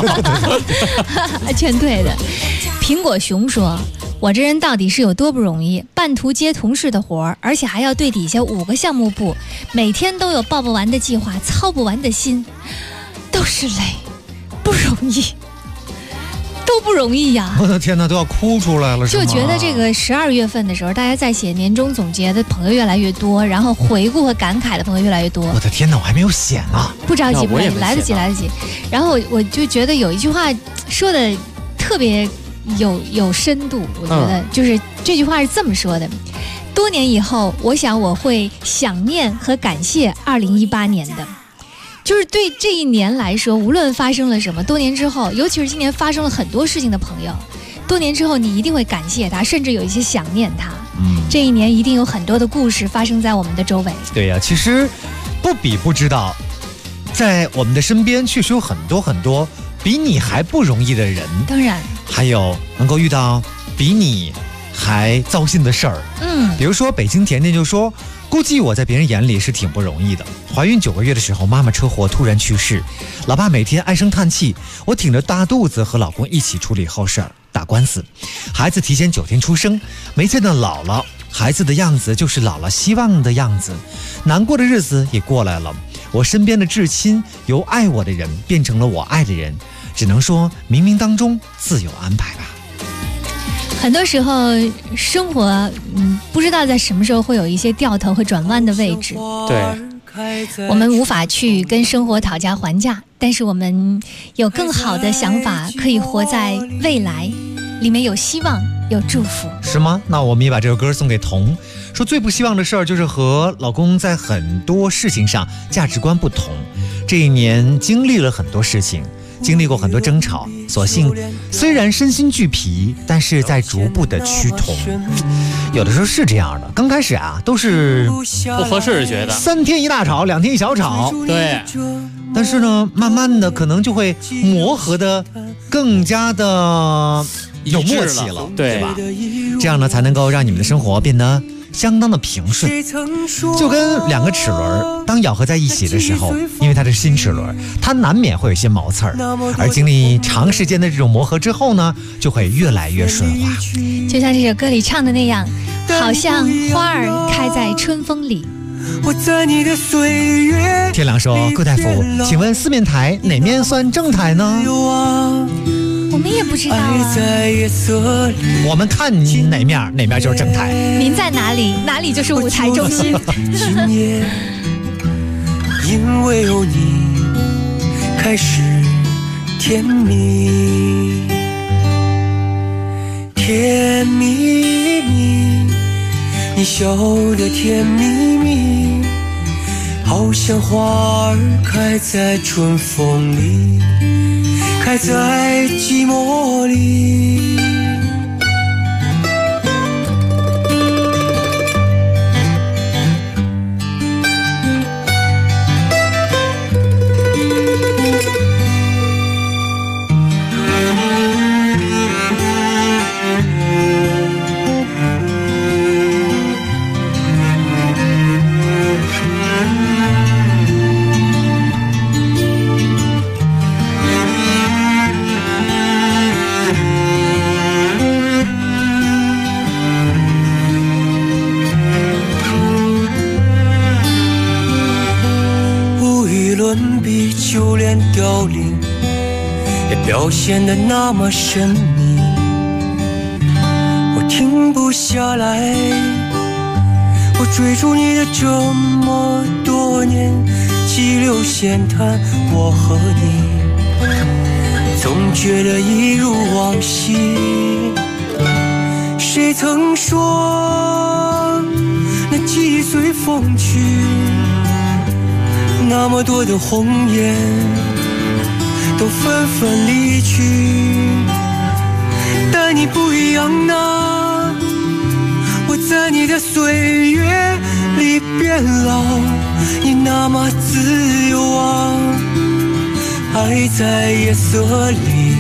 劝退的。苹果熊说：“我这人到底是有多不容易，半途接同事的活儿，而且还要对底下5个项目部，每天都有报不完的计划，操不完的心，都是累，不容易。”都不容易呀！ 我的天哪，都要哭出来了。 就觉得这个12月份的时候，大家在写年终总结的朋友越来越多，然后回顾和感慨的朋友越来越多。 我的天哪，我还没有写呢。 不着急，不着急，来得及，来得及。然后我就觉得有一句话说的特别有深度，我觉得就是这句话是这么说的：多年以后，我想我会想念和感谢2018年的。就是对这一年来说，无论发生了什么，多年之后，尤其是今年发生了很多事情的朋友，多年之后你一定会感谢他，甚至有一些想念他。这一年一定有很多的故事发生在我们的周围。 对呀，其实不比不知道，在我们的身边确实有很多很多比你还不容易的人， 当然还有能够遇到比你还糟心的事儿。比如说北京甜甜就说，估计我在别人眼里是挺不容易的。怀孕9个月的时候，妈妈车祸突然去世，老爸每天唉声叹气，我挺着大肚子和老公一起处理后事儿，打官司。孩子提前9天出生，没见到姥姥，孩子的样子就是姥姥希望的样子。难过的日子也过来了，我身边的至亲由爱我的人变成了我爱的人，只能说冥冥当中自有安排吧。 很多时候生活不知道在什么时候会有一些掉头和转弯的位置。 对， 我们无法去跟生活讨价还价，但是我们有更好的想法，可以活在未来，里面有希望，有祝福。 是吗？那我们也把这首歌送给彤，说最不希望的事儿就是和老公在很多事情上价值观不同。这一年经历了很多事情，经历过很多争吵，所幸虽然身心俱疲，但是在逐步的趋同。有的时候是这样的，刚开始啊都是不合适，觉得 3天一大吵，2天一小吵， 对。 但是呢，慢慢的可能就会磨合的更加的有默契了，对吧？这样呢才能够让你们的生活变得相当的平顺。就跟2个齿轮当咬合在一起的时候，因为它是新齿轮，它难免会有一些毛刺儿，而经历长时间的这种磨合之后呢，就会越来越顺滑。 就像这首歌里唱的那样，好像花儿开在春风里。 我在你的岁月。 天良说，顾大夫，请问4面台哪面算正台呢？ 我们也不知道啊。 我们看您哪面，哪面就是正台。 您在哪里，哪里就是舞台中心。 因为有你，开始甜蜜，甜蜜蜜，你笑得甜蜜蜜，好像花儿开在春风里，开在寂寞里。就连凋零也表现得那么神秘，我停不下来，我追逐你的这么多年，激流闲谈我和你，总觉得一如往昔。谁曾说那几随风去，那么多的红颜都纷纷离去，但你不一样啊，我在你的岁月里变老，你那么自由啊，爱在夜色里。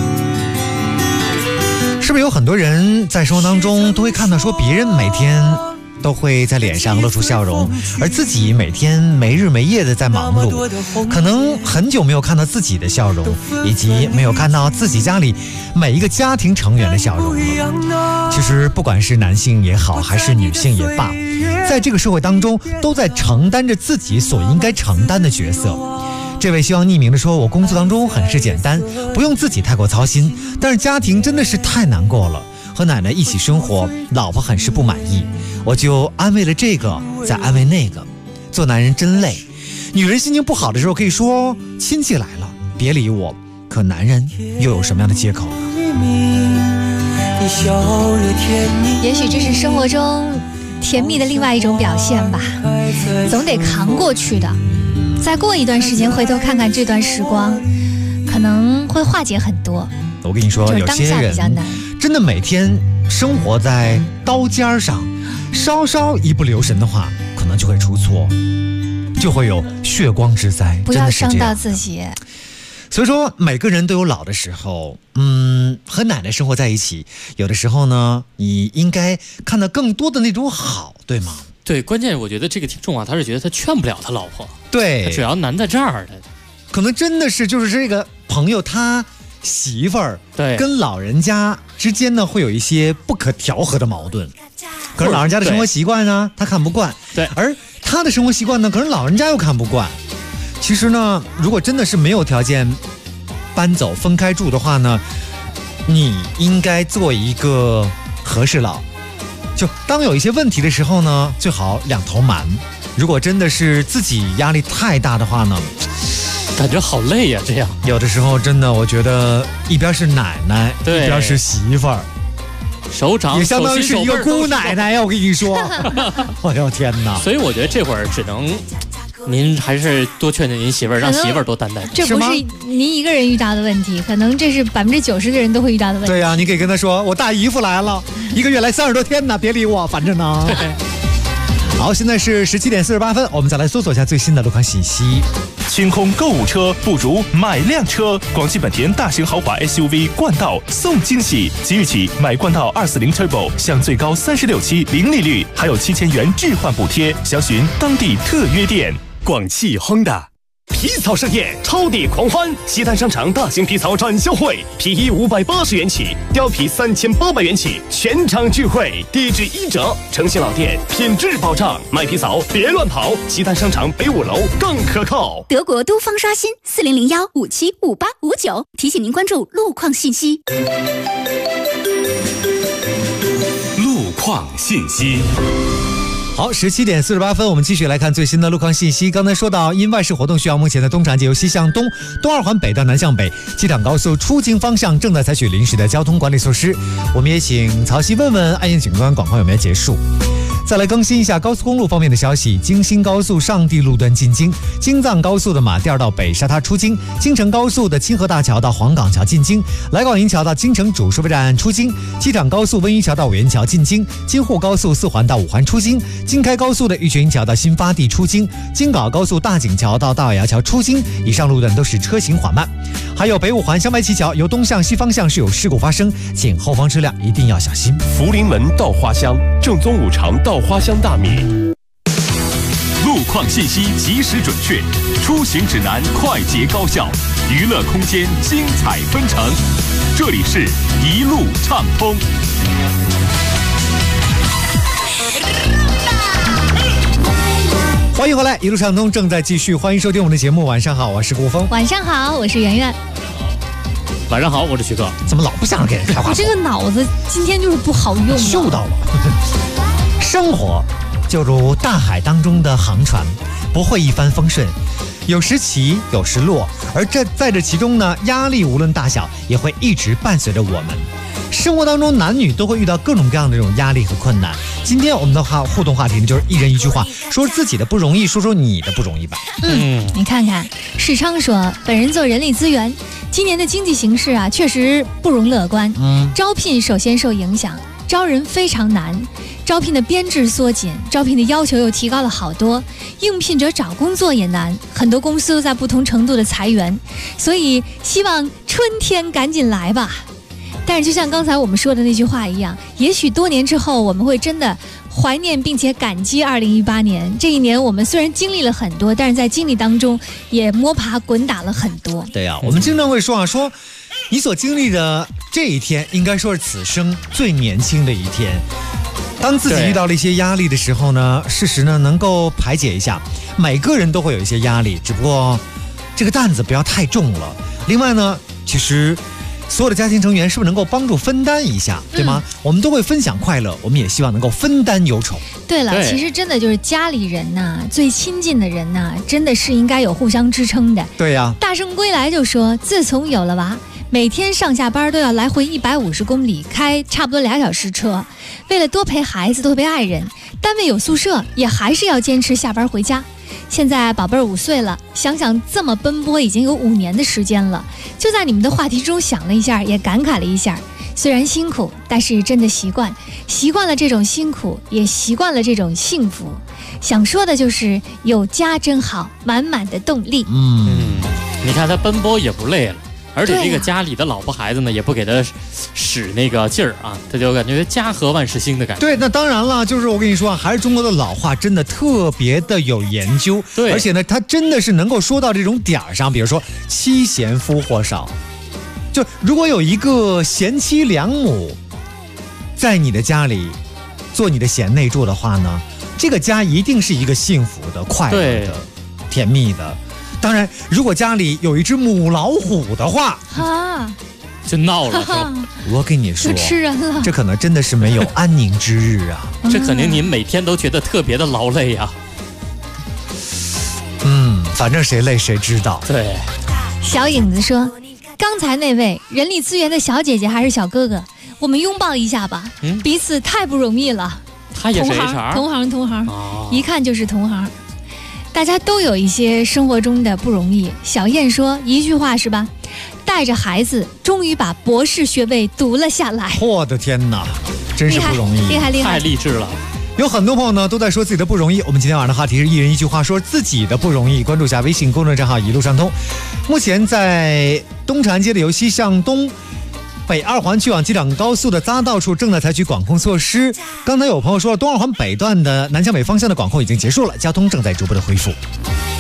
是不是有很多人在生活当中都会看到说别人每天都会在脸上露出笑容，而自己每天没日没夜的在忙碌，可能很久没有看到自己的笑容，以及没有看到自己家里每一个家庭成员的笑容了。其实不管是男性也好，还是女性也罢，在这个社会当中都在承担着自己所应该承担的角色。这位希望匿名的说，我工作当中很是简单，不用自己太过操心，但是家庭真的是太难过了，和奶奶一起生活，老婆很是不满意，我就安慰了这个再安慰那个，做男人真累。女人心情不好的时候可以说亲戚来了别理我，可男人又有什么样的借口呢？ 也许这是生活中甜蜜的另外一种表现吧，总得扛过去的，再过一段时间回头看看这段时光，可能会化解很多。 我跟你说，有些人真的每天生活在刀尖上，稍稍一不留神的话，可能就会出错，就会有血光之灾。 不要伤到自己。 所以说每个人都有老的时候，和奶奶生活在一起，有的时候呢你应该看到更多的那种好，对吗？ 对，关键我觉得这个听众啊，他是觉得他劝不了他老婆， 对， 主要难在这儿的， 可能真的是就是这个朋友他媳妇儿对跟老人家之间呢会有一些不可调和的矛盾，可是老人家的生活习惯呢他看不惯， 对， 而他的生活习惯呢可是老人家又看不惯。其实呢如果真的是没有条件搬走分开住的话呢，你应该做一个和事佬，就当有一些问题的时候呢最好两头瞒。如果真的是自己压力太大的话呢， 感觉好累呀，这样有的时候真的我觉得一边是奶奶，一边是媳妇儿， 手掌也相当于是一个姑奶奶呀，我跟你说。我的天哪！ 所以我觉得这会儿只能您还是多劝劝您媳妇儿，让媳妇儿多担待。 这不是您一个人遇到的问题，可能这是90%的人都会遇到的问题。 对呀，你可以跟他说，我大姨夫来了，1个月来30多天呢，别理我，反正呢。好，现在是17点48分，我们再来搜索一下最新的路况信息。 清空购物车不如买辆车，广汽本田大型豪华 SUV 冠道送惊喜，即日起买冠道240 Turbo 享最高36期零利率，还有7000元置换补贴，详询当地特约店。 广汽 Honda。 皮草盛宴，超抵狂欢！西单商场大型皮草展销会，皮衣580元起，貂皮3800元起，全场聚会，地址1折，诚信老店，品质保障，买皮草别乱跑，西单商场北5楼更可靠。 德国都方刷新4001575859，提醒您关注路况信息。 路况信息。 好，17点48分，我们继续来看最新的路况信息。刚才说到，因外事活动需要，目前的东长街由西向东、东二环北到南向北，机场高速出京方向正在采取临时的交通管理措施。我们也请曹曦问问安彦警官广告有没有结束。再来更新一下高速公路方面的消息，京新高速上地路段进京，京藏高速的马甸到北沙滩出京，京承高速的清河大桥到黄岗桥进京，来广营桥到京城主收费站出京，机场高速温榆桥到五原桥进京，京沪高速4环到5环出京，京开高速的玉泉桥到新发地出京，京港高速大井桥到大尾崖桥出京，以上路段都是车行缓慢。还有北5环香白旗桥由东向西方向是有事故发生，请后方车辆一定要小心。 福临门到花乡，正宗五常到花乡大米。 路况信息及时准确，出行指南快捷高效，娱乐空间精彩纷呈。这里是一路畅通。 欢迎回来，一路畅通正在继续，欢迎收听我们的节目。晚上好，我是顾峰。 晚上好，我是圆圆。 晚上好，我是徐哥。 怎么老不想给人开话？ 我这个脑子今天就是不好用。 嗅到了。生活就如大海当中的航船，不会一帆风顺，有时起，有时落。而在这其中呢，压力无论大小，也会一直伴随着我们。生活当中，男女都会遇到各种各样的这种压力和困难。今天我们的互动话题呢，就是一人一句话，说自己的不容易，说说你的不容易吧。 你看看，世昌说，本人做人力资源，今年的经济形势啊，确实不容乐观。招聘首先受影响，招人非常难，招聘的编制缩紧，招聘的要求又提高了好多，应聘者找工作也难，很多公司都在不同程度的裁员，所以希望春天赶紧来吧。但是就像刚才我们说的那句话一样，也许多年之后我们会真的怀念并且感激2018年这一年。我们虽然经历了很多，但是在经历当中也摸爬滚打了很多。 对呀，我们经常会说说你所经历的这一天应该说是此生最年轻的一天。当自己遇到了一些压力的时候呢，适时呢能够排解一下。每个人都会有一些压力，只不过这个担子不要太重了。另外呢，其实所有的家庭成员是不是能够帮助分担一下，对吗？我们都会分享快乐，我们也希望能够分担忧愁。 对了，其实真的就是家里人呐，最亲近的人呐，真的是应该有互相支撑的。 对呀， 大圣归来就说，自从有了娃，每天上下班都要来回150公里，开差不多2小时车。为了多陪孩子，多陪爱人，单位有宿舍，也还是要坚持下班回家。现在宝贝儿5岁了，想想这么奔波已经有5年的时间了，就在你们的话题中想了一下，也感慨了一下。虽然辛苦，但是真的习惯了这种辛苦，也习惯了这种幸福。想说的就是有家真好，满满的动力。 你看他奔波也不累了，而且这个家里的老婆孩子呢，也不给他使那个劲儿啊，他就感觉家和万事兴的感觉。 对，那当然了，就是我跟你说啊，还是中国的老话真的特别的有研究。 对， 而且呢，他真的是能够说到这种点儿上，比如说妻贤夫祸少。就如果有一个贤妻良母在你的家里做你的贤内助的话呢，这个家一定是一个幸福的、快乐的、甜蜜的。当然，如果家里有一只母老虎的话， 就闹了。 我跟你说， 吃人了， 这可能真的是没有安宁之日啊！ 这肯定您每天都觉得特别的劳累啊。 反正谁累谁知道。 对。 小影子说，刚才那位人力资源的小姐姐还是小哥哥，我们拥抱一下吧，彼此太不容易了。 他也是 HR， 同行，一看就是同行。大家都有一些生活中的不容易。小燕说一句话是吧，带着孩子终于把博士学位读了下来。 我的天哪，真是不容易， 厉害， 太励志了。 有很多朋友呢都在说自己的不容易。我们今天晚上的话题是一人一句话说自己的不容易。关注一下微信公众账号一路畅通。目前在东长安街的由西向东北2环去往机场高速的匝道处正在采取管控措施。刚才有朋友说了，东2环北段的南向北方向的管控已经结束了，交通正在逐步的恢复。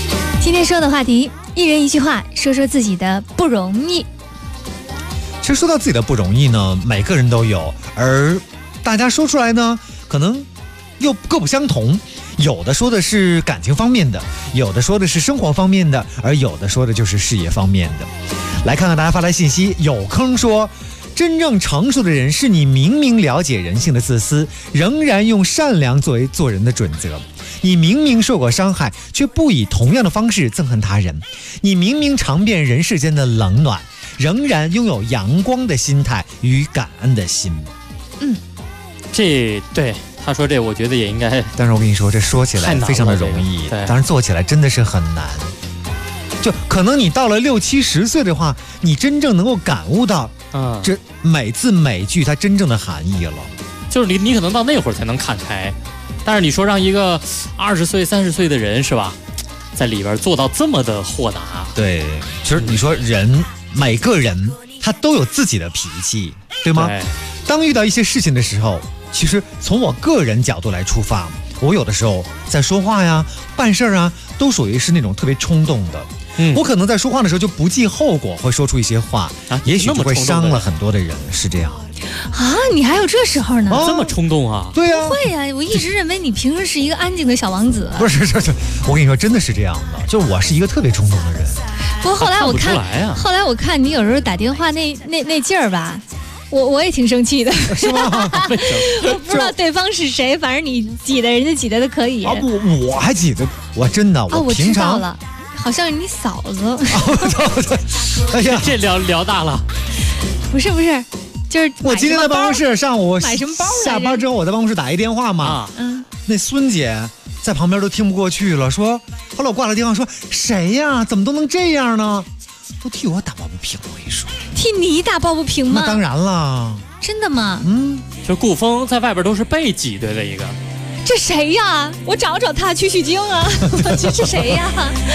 今天说的话题，一人一句话，说说自己的不容易。 其实说到自己的不容易呢，每个人都有，而大家说出来呢，可能又各不相同。有的说的是感情方面的，有的说的是生活方面的，而有的说的就是事业方面的。来看看大家发来信息，有坑说，真正成熟的人是你明明了解人性的自私，仍然用善良作为做人的准则。你明明受过伤害，却不以同样的方式憎恨他人。你明明尝遍人世间的冷暖，仍然拥有阳光的心态与感恩的心。 这对他说这，我觉得也应该。 但是我跟你说，这说起来非常的容易，当然做起来真的是很难。就可能你到了60、70岁的话，你真正能够感悟到，这每字每句它真正的含义了。 就是你可能到那会儿才能看开，但是你说让一个20岁、30岁的人是吧，在里边做到这么的豁达， 对，其实你说每个人他都有自己的脾气，对吗？对。当遇到一些事情的时候，其实从我个人角度来出发，我有的时候在说话呀、办事啊，都属于是那种特别冲动的。我可能在说话的时候就不计后果，会说出一些话，也许就会伤了很多的人，是这样。 啊，你还有这时候呢？ 这么冲动啊？ 对呀。 不会呀，我一直认为你平时是一个安静的小王子。 不是，我跟你说，真的是这样的，就我是一个特别冲动的人。 不过后来我看你有时候打电话那劲儿吧。我也挺生气的， 是吗？ 我不知道对方是谁，反正你挤得人家挤得都可以。 我还挤得，我真的，我平常。 我知道了，好像是你嫂子。 哎呀， 这聊大了。 不是，就是我今天在办公室，上午买什么包？ 下班之后我在办公室打一电话嘛，那孙姐在旁边都听不过去了，说，后来我挂了电话说，谁呀？怎么都能这样呢？都替我打抱不平，我跟你说。 替你打抱不平吗？ 那当然了。 真的吗？ 就顾风在外边都是被挤兑的一个。 这谁呀？我找他取经啊！这是谁呀？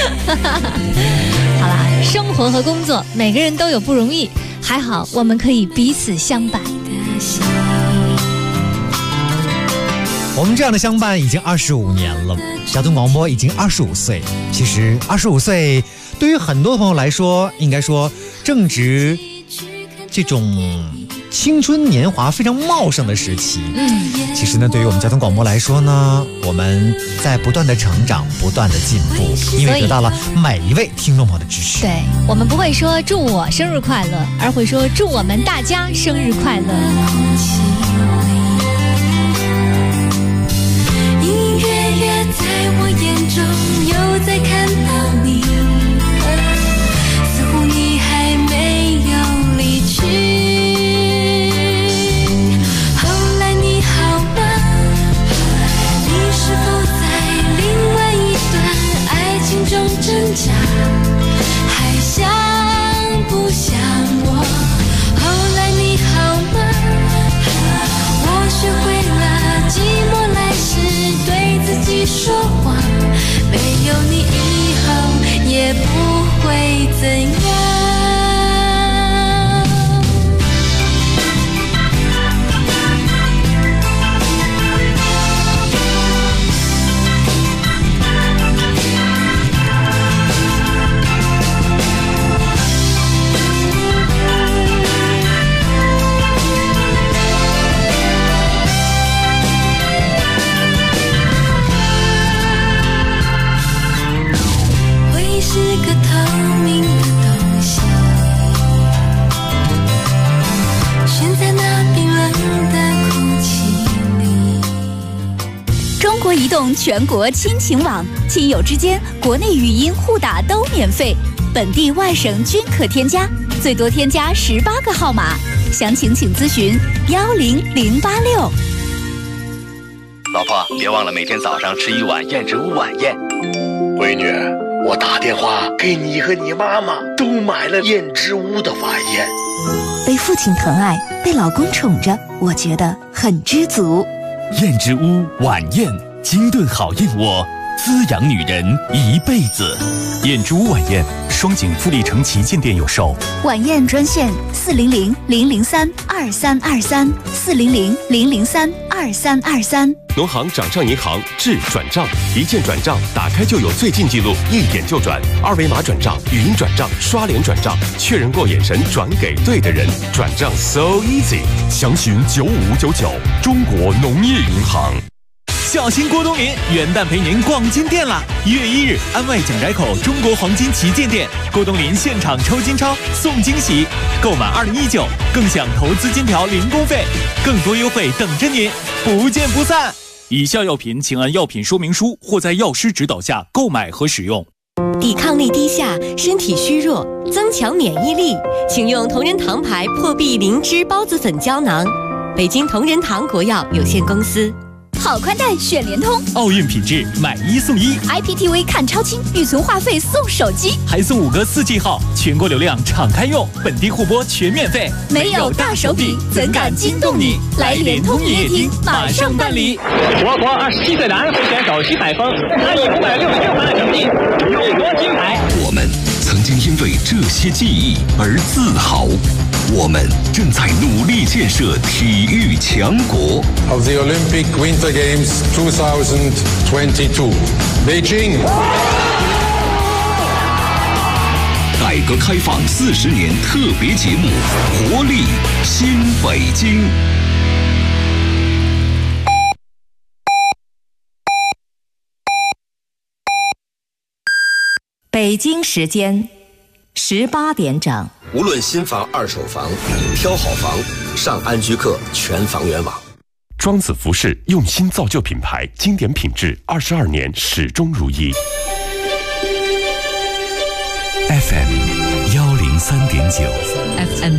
好啦，生活和工作每个人都有不容易，还好我们可以彼此相伴。 我们这样的相伴已经25年了，小东广播已经25岁。其实25岁对于很多朋友来说，应该说正值这种青春年华非常茂盛的时期。其实呢，对于我们交通广播来说呢，我们在不断的成长，不断的进步，因为得到了每一位听众朋友的支持。 对，我们不会说祝我生日快乐，而会说祝我们大家生日快乐。 隐约约在我眼中又在看到你，似乎你还没有离去。是否在另外一段爱情中挣扎，还想不想我？后来你好吗？我学会了寂寞来时对自己说谎，没有你以后也不会怎样。是个透明的东西，悬在那冰冷的空气里。 中国移动全国亲情网，亲友之间国内语音互打都免费，本地外省均可添加，最多添加18个号码，详情请咨询10086。 老婆，别忘了每天早上吃一碗燕之屋晚宴。 闺女，我打电话给你和你妈妈都买了燕之屋的晚宴。 被父亲疼爱，被老公宠着，我觉得很知足。 燕之屋晚宴，精炖好燕窝，滋养女人一辈子。燕之屋晚宴，双井富力城旗舰店有售。 晚宴专线400-003-2323，400-003-2323。 2323。 农行掌账银行智转账，一键转账，打开就有最近记录，一点就转，二维码转账、语音转账、刷脸转账，确认过眼神转给对的人，转账 so easy。详询9599，中国农业银行。 小心郭冬临，元旦陪您逛金店啦！1月1日，安外蒋宅口中国黄金旗舰店，郭冬临现场抽金钞送惊喜，购满2019更享投资金条零工费，更多优惠等着您，不见不散。以下药品请按药品说明书或在药师指导下购买和使用。 抵抗力低下，身体虚弱，增强免疫力，请用同仁堂牌破壁灵芝孢子粉胶囊。北京同仁堂国药有限公司。 好宽带选联通， 奥运品质买1送1 ，IPTV 看超清，预存话费送手机， 还送5个4G 号，全国流量敞开用，本地互播全免费。 没有大手笔，怎敢惊动你？来联通营业厅马上办理。 我国27岁男会选手徐海峰，他以566分的成绩勇夺金牌。 我们曾经因为这些记忆而自豪。我们正在努力建设体育强国。 Of the Olympic Winter Games 2022, Beijing. 改革开放40年特别节目，活力新北京。 北京时间18点整。 无论新房、二手房，挑好房，上安居客全房源网。 庄子服饰用心造就品牌，经典品质，22年始终如一。 FM 103.9 ，FM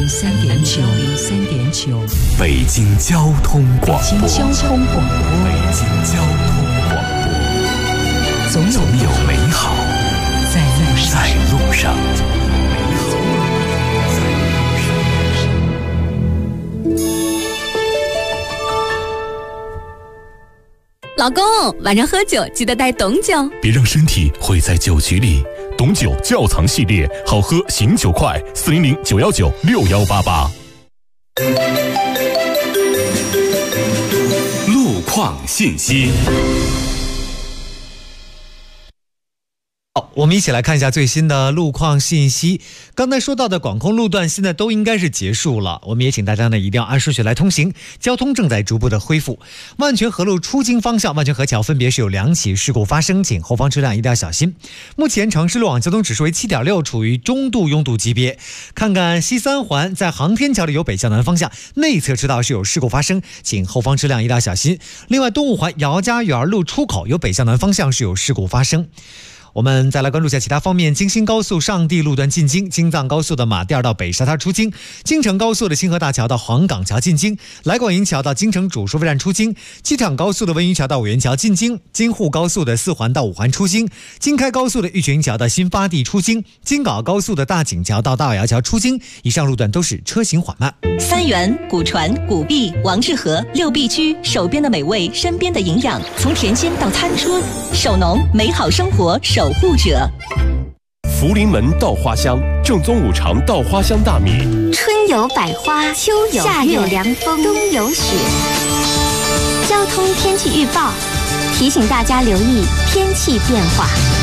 103.9， 北京交通广播， 北京交通广播， 北京交通广播，总有美好在路上。 老公，晚上喝酒记得带董酒， 别让身体毁在酒局里。董酒窖藏系列，好喝醒酒快，400-919-6188。 路况信息。 我们一起来看一下最新的路况信息。刚才说到的广空路段现在都应该是结束了，我们也请大家呢一定要按顺序来通行，交通正在逐步的恢复。万泉河路出京方向万泉河桥分别是有2起事故发生，请后方车辆一定要小心。目前城市路网交通指数为7.6，处于中度拥堵级别。看看西三环在航天桥的由北向南方向内侧车道是有事故发生，请后方车辆一定要小心。另外东五环姚家园路出口由北向南方向是有事故发生。我们再来关注一下其他方面。京新高速上地路段进京，京藏高速的马甸到北沙滩出京，京承高速的清河大桥到黄岗桥进京，来广营桥到京承主收费站出京，机场高速的温榆桥到五原桥进京，京沪高速的4环到5环出京，京开高速的玉泉桥到新发地出京，京港高速的大井桥到大窑桥出京。以上路段都是车行缓慢。 三元、古传、古碧、王致和6必居，手边的美味，身边的营养，从田间到餐桌，手农美好生活守护者。 福临门稻花香，正宗5常稻花香大米。 春有百花，秋有夏有凉风，冬有雪。交通天气预报提醒大家留意天气变化。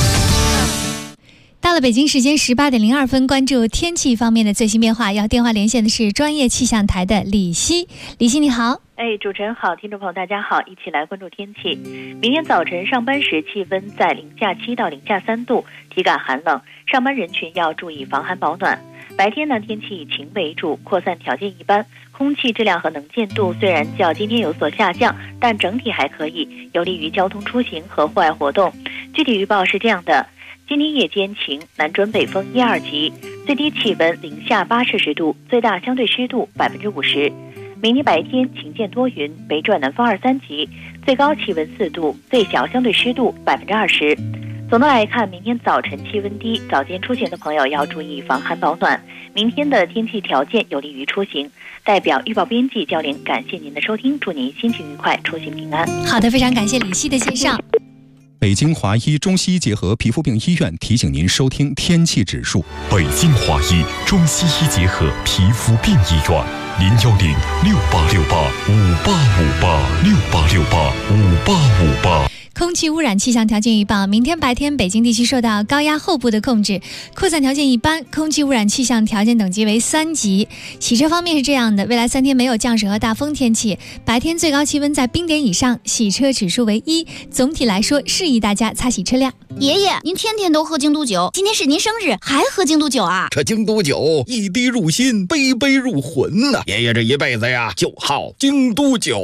到了北京时间18:02分，关注天气方面的最新变化。要电话连线的是专业气象台的李希。李希你好。 主持人好，听众朋友大家好，一起来关注天气。明天早晨上班时气温在零下7到零下3度，体感寒冷，上班人群要注意防寒保暖。白天呢，天气以晴为主，扩散条件一般，空气质量和能见度虽然较今天有所下降，但整体还可以，有利于交通出行和户外活动。具体预报是这样的：今天夜间晴，南转北风1、2级，最低气温零下8摄氏度，最大相对湿度50%。明天白天晴间多云，北转南风2、3级，最高气温4度，最小相对湿度20%。总的来看，明天早晨气温低，早间出行的朋友要注意防寒保暖。明天的天气条件有利于出行。代表预报编辑焦玲，感谢您的收听，祝您心情愉快，出行平安。 好的，非常感谢李希的介绍。 北京华医中西医结合皮肤病医院提醒您收听天气指数。 北京华医中西医结合皮肤病医院 010686858585868586858。 空气污染气象条件预报：明天白天北京地区受到高压后部的控制，扩散条件一般，空气污染气象条件等级为3级。洗车方面是这样的，未来3天没有降水和大风天气，白天最高气温在冰点以上，洗车指数为1，总体来说适宜大家擦洗车辆。 爷爷，您天天都喝京都酒，今天是您生日还喝京都酒啊？ 这京都酒一滴入心，杯杯入魂呐！爷爷这一辈子呀，就好京都酒。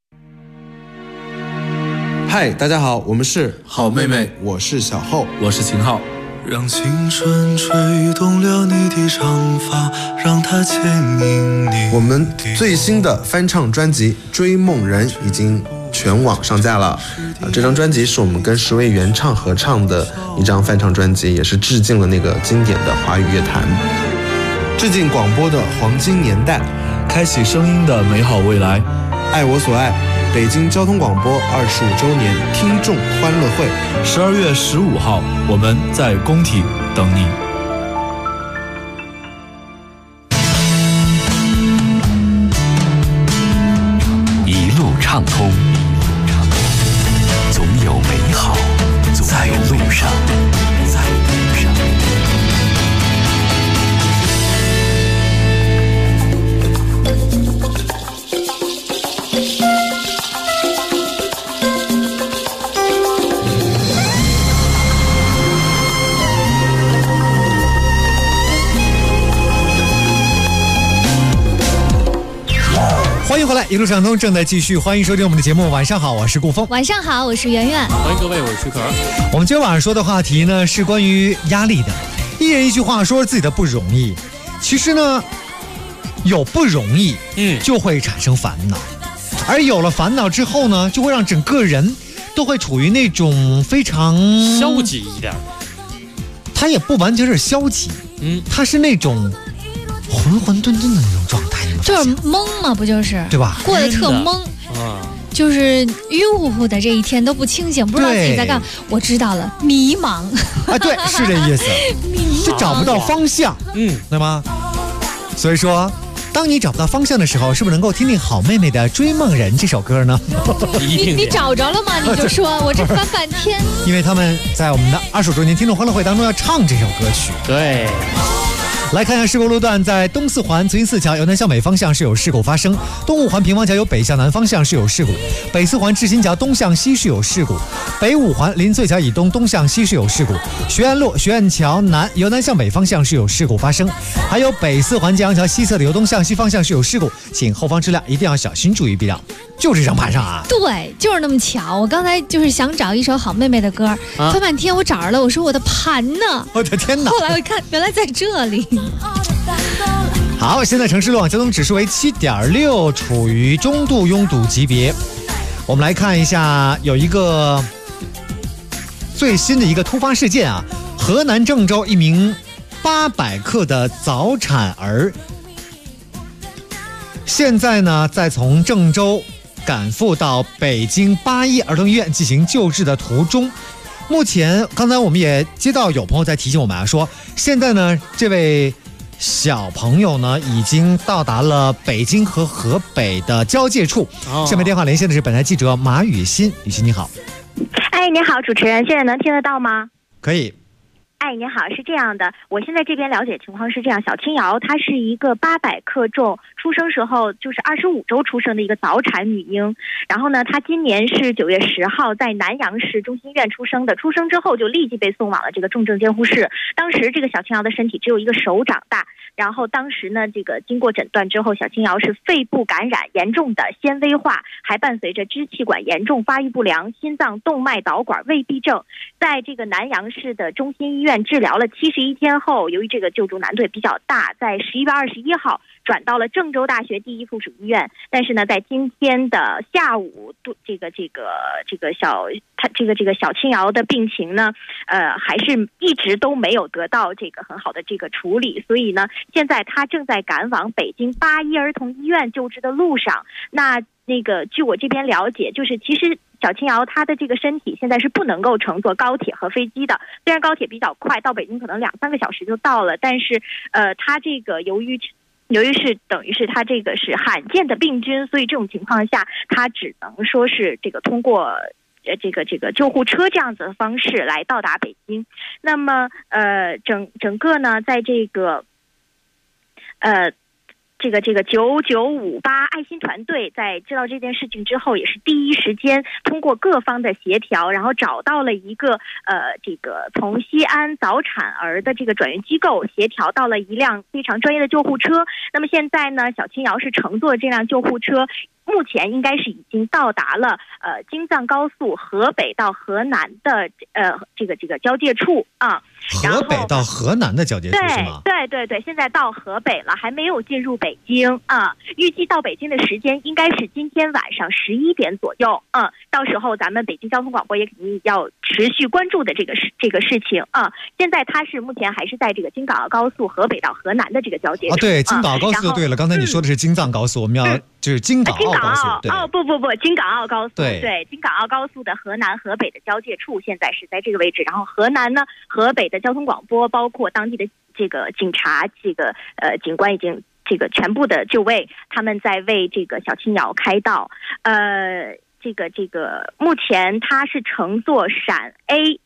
嗨，大家好，我们是好妹妹，我是小厚， 我是秦昊。让青春吹动了你的长发，让它牵引你。 我们最新的翻唱专辑《追梦人》已经全网上架了。这张专辑是我们跟10位原唱合唱的一张翻唱专辑，也是致敬了那个经典的华语乐坛，致敬广播的黄金年代， 开启声音的美好未来。 爱我所爱。北京交通广播25周年听众欢乐会 ，12月15号，我们在工体等你。 一路畅通，总有美好在路上。 欢迎回来，一路畅通正在继续，欢迎收听我们的节目。晚上好，我是顾峰。 晚上好，我是圆圆。 欢迎各位，我是徐可。 我们今天晚上说的话题呢，是关于压力的。一人一句话说自己的不容易，其实呢，有不容易，就会产生烦恼，而有了烦恼之后呢，就会让整个人都会处于那种非常消极一点。 他也不完全是消极，他是那种浑浑沌沌的那种状态， 就是懵嘛，不就是对吧？ 过得特懵，就是晕乎乎的，这一天都不清醒，不知道自己在干。我知道了，迷茫啊，对，是这意思，就找不到方向，对吗？所以说，当你找不到方向的时候，是不是能够听听好妹妹的《追梦人》这首歌呢？ 你找着了吗？你就说，我这翻半天。 因为他们在我们的25周年听众欢乐会当中要唱这首歌曲。 对。 来看一下事故路段，在东四环慈云寺桥由南向北方向是有事故发生，东五环平房桥由北向南方向是有事故，北四环志新桥东向西是有事故，北五环林萃桥以东东向西是有事故，学院路学院桥南由南向北方向是有事故发生，还有北四环建阳桥西侧的由东向西方向是有事故，请后方车辆一定要小心注意避让。就这张盘上啊， 对，就是那么巧。我刚才就是想找一首好妹妹的歌，翻半天我找着了，我说我的盘呢？ 我的天哪！ 后来我一看，原来在这里。 好，现在城市路网交通指数为7.6，处于中度拥堵级别。我们来看一下，有一个最新的一个突发事件啊，河南郑州一名800克的早产儿，现在呢在从郑州赶赴到北京8·1儿童医院进行救治的途中。目前刚才我们也接到有朋友在提醒我们啊，说现在呢这位小朋友呢已经到达了北京和河北的交界处。下面电话连线的是本台记者马雨欣。雨欣你好。 哎，你好，主持人，现在能听得到吗？ 可以。 哎，你好，是这样的，我现在这边了解情况是这样，小青瑶她是一个800克重，出生时候就是25周出生的一个早产女婴，然后呢，她今年是9月10号在南阳市中心医院出生的，出生之后就立即被送往了这个重症监护室，当时这个小青瑶的身体只有一个手掌大，然后当时呢，这个经过诊断之后，小青瑶是肺部感染严重的纤维化，还伴随着支气管严重发育不良、心脏动脉导管未闭症，在这个南阳市的中心医院治疗了71天后，由于这个救助难度比较大，在11月21号转到了郑州大学第一附属医院。但是呢，在今天的下午，这个小青瑶的病情呢，还是一直都没有得到这个很好的这个处理，所以呢，现在他正在赶往北京8·1儿童医院救治的路上。那个据我这边了解，就是其实小青瑶她的这个身体现在是不能够乘坐高铁和飞机的，虽然高铁比较快，到北京可能2-3个小时就到了，但是她这个由于由于是等于是它这个是罕见的病菌，所以这种情况下，它只能说是这个通过这个救护车这样子的方式来到达北京。那么整个呢，在这个9958爱心团队在知道这件事情之后，也是第一时间通过各方的协调，然后找到了一个这个从西安早产儿的这个转运机构，协调到了一辆非常专业的救护车。那么现在呢，小青瑶是乘坐这辆救护车，目前应该是已经到达了京藏高速河北到河南的这个交界处啊。 河北到河南的交界处是吗？ 对，现在到河北了，还没有进入北京啊。预计到北京的时间应该是今天晚上11点左右。到时候咱们北京交通广播也肯定要持续关注的这个事情啊。现在它是目前还是在这个京港澳高速河北到河南的这个交界处。 对，京港澳高速就对了。刚才你说的是京藏高速，我们要就是京港澳高速。 不，京港澳高速。 对， 京港澳高速的河南河北的交界处，现在是在这个位置。然后河南呢，河北的交通广播，包括当地的这个警察，这个警官已经这个全部的就位，他们在为这个小青瑶开道。这个目前他是乘坐陕 A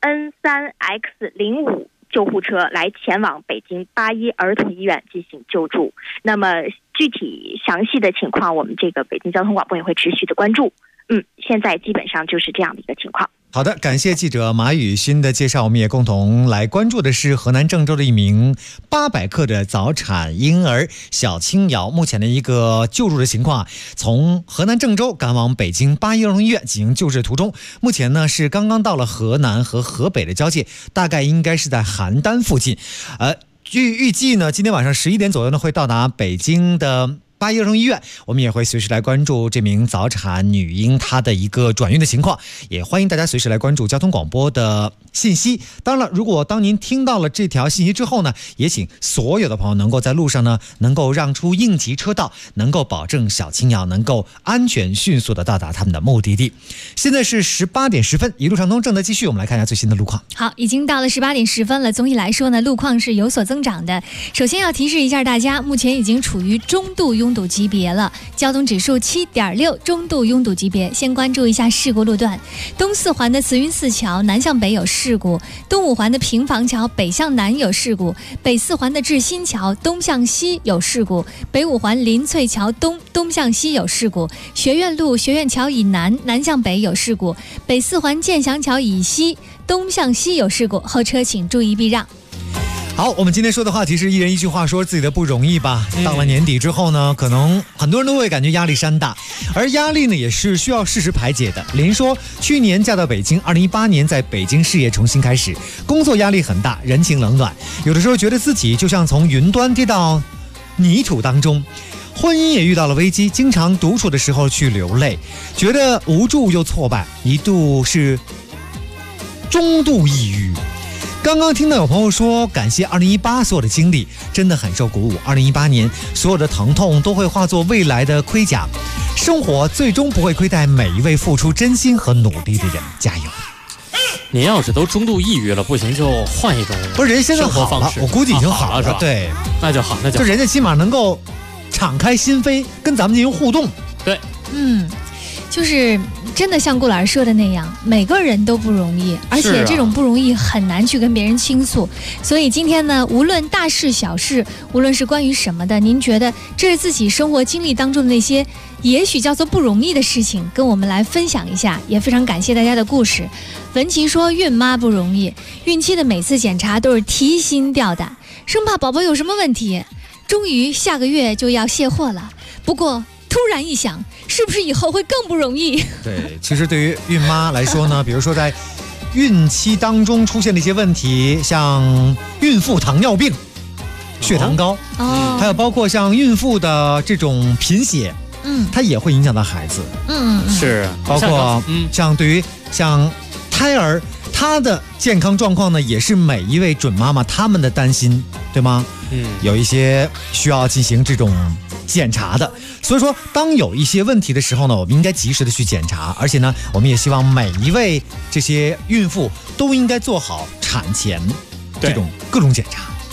N3X05救护车来前往北京81儿童医院进行救助。那么具体详细的情况，我们这个北京交通广播也会持续的关注。现在基本上就是这样的一个情况。 好的，感谢记者马雨欣的介绍。我们也共同来关注的是河南郑州的一名800克的早产婴儿小青瑶目前的一个救助的情况。从河南郑州赶往北京81儿童医院进行救治途中，目前呢是刚刚到了河南和河北的交界，大概应该是在邯郸附近。预计呢今天晚上11点左右呢会到达北京的81儿童医院，我们也会随时来关注这名早产女婴她的一个转运的情况，也欢迎大家随时来关注交通广播的信息。当然了，如果当您听到了这条信息之后呢，也请所有的朋友能够在路上呢能够让出应急车道，能够保证小青瑶能够安全迅速的到达他们的目的地。现在是18点10分，一路畅通正在继续，我们来看一下最新的路况。 好，已经到了18点10分了。总体来说呢，路况是有所增长的。首先要提示一下大家，目前已经处于中度拥堵级别了，交通指数7.6，中度拥堵级别。先关注一下事故路段：东4环的慈云寺桥南向北有事故，东5环的平房桥北向南有事故，北4环的志新桥东向西有事故，北5环林翠桥东向西有事故，学院路学院桥以南南向北有事故，北4环建祥桥以西东向西有事故，后车请注意避让。 好，我们今天说的话题是一人一句话说自己的不容易吧。到了年底之后呢，可能很多人都会感觉压力山大，而压力呢也是需要适时排解的。林说去年嫁到北京，2018年在北京事业重新开始，工作压力很大，人情冷暖，有的时候觉得自己就像从云端跌到泥土当中，婚姻也遇到了危机，经常独处的时候去流泪，觉得无助又挫败，一度是中度抑郁。刚刚听到有朋友说感谢2018所有的经历，真的很受鼓舞。2018年所有的疼痛都会化作未来的盔甲，生活最终不会亏待每一位付出真心和努力的人，加油。 您要是都中度抑郁了，不行就换一种不是人现在好了，我估计已经好了是吧？ 对， 那就好， 就人家起码能够敞开心扉跟咱们进行互动。 对， 就是真的像顾老师说的那样，每个人都不容易，而且这种不容易很难去跟别人倾诉。所以今天呢，无论大事小事，无论是关于什么的，您觉得这是自己生活经历当中的那些也许叫做不容易的事情，跟我们来分享一下，也非常感谢大家的故事。文琪说孕妈不容易，孕期的每次检查都是提心吊胆，生怕宝宝有什么问题。终于下个月就要卸货了，不过突然一想，是不是以后会更不容易？ 对，其实对于孕妈来说呢，比如说在孕期当中出现的一些问题，像孕妇糖尿病、血糖高，还有包括像孕妇的这种贫血，它也会影响到孩子。 是， 包括像对于像胎儿，他的健康状况呢，也是每一位准妈妈他们的担心，对吗？有一些需要进行这种检查的，所以说当有一些问题的时候呢，我们应该及时的去检查，而且呢，我们也希望每一位这些孕妇都应该做好产前这种各种检查。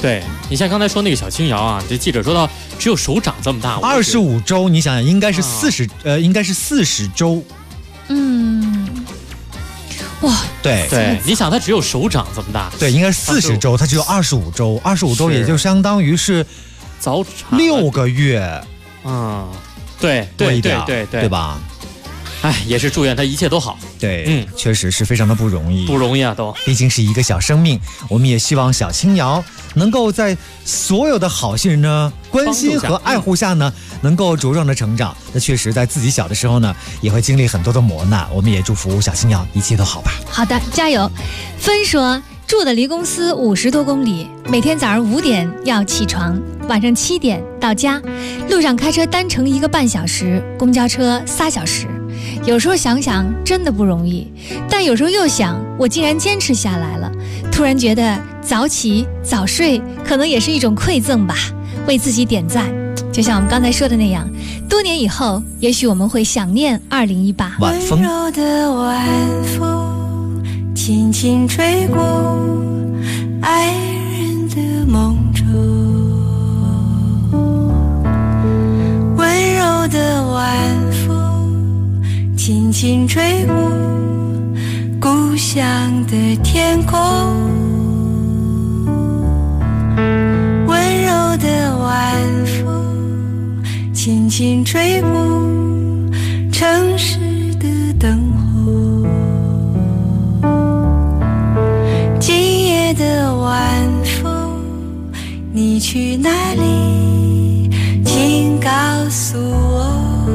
对，你像刚才说那个小青瑶啊，这记者说到只有手掌这么大 ，25周，你想想应该是40周。 哇， 对， 你想它只有手掌这么大， 对，应该是40周，它只有25周，25周也就相当于是早产 6个月， 对， 对吧？ 哎，也是祝愿他一切都好。 对，确实是非常的不容易， 不容易啊，都。 毕竟是一个小生命，我们也希望小青瑶能够在所有的好心人的关心和爱护下呢，能够茁壮的成长。那确实，在自己小的时候呢，也会经历很多的磨难。我们也祝福小青瑶一切都好吧。 好的，加油。芬说，住的离公司50多公里，每天早上5点要起床，晚上7点到家，路上开车单程1个半小时，公交车3小时。有时候想想真的不容易，但有时候又想，我竟然坚持下来了，突然觉得早起早睡可能也是一种馈赠吧，为自己点赞。就像我们刚才说的那样，多年以后，也许我们会想念2018。 晚风， 温柔的晚风轻轻吹过爱人的梦中，温柔的晚风轻轻吹过故乡的天空，温柔的晚风轻轻吹过城市的灯火，今夜的晚风你去哪里，请告诉我。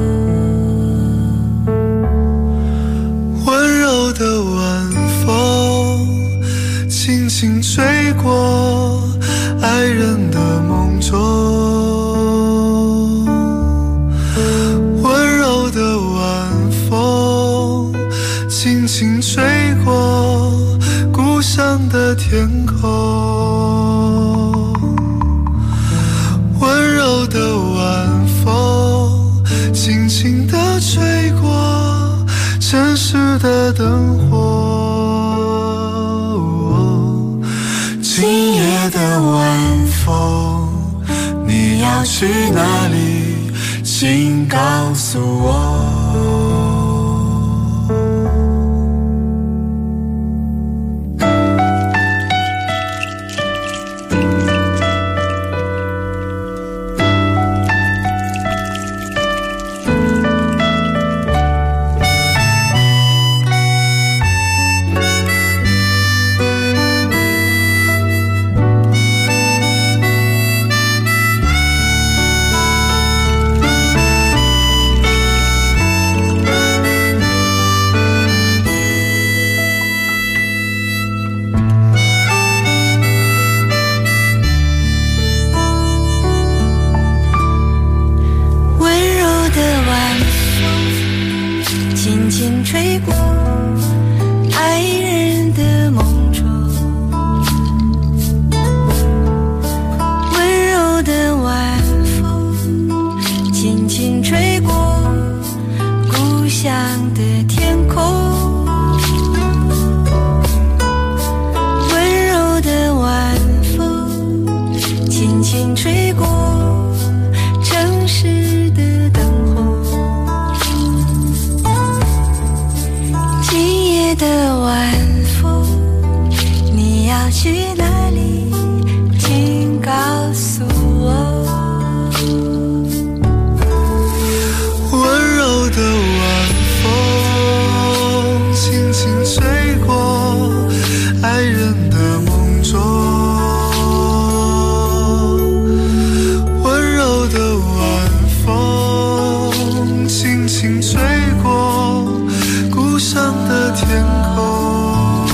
温柔的晚风轻轻吹过爱人的梦中，温柔的晚风轻轻吹过故乡的天空，温柔的晚风轻轻地吹过城市的灯火，今夜的晚风你要去哪里，请告诉我。吹过爱人的梦中，温柔的晚风轻轻吹过故乡的天空，温柔的晚风轻轻吹过城市的灯火，今夜的晚风你要去哪里，请告诉我。温柔的晚风轻轻吹过爱人的梦中，温柔的晚风轻轻吹过故乡的天空，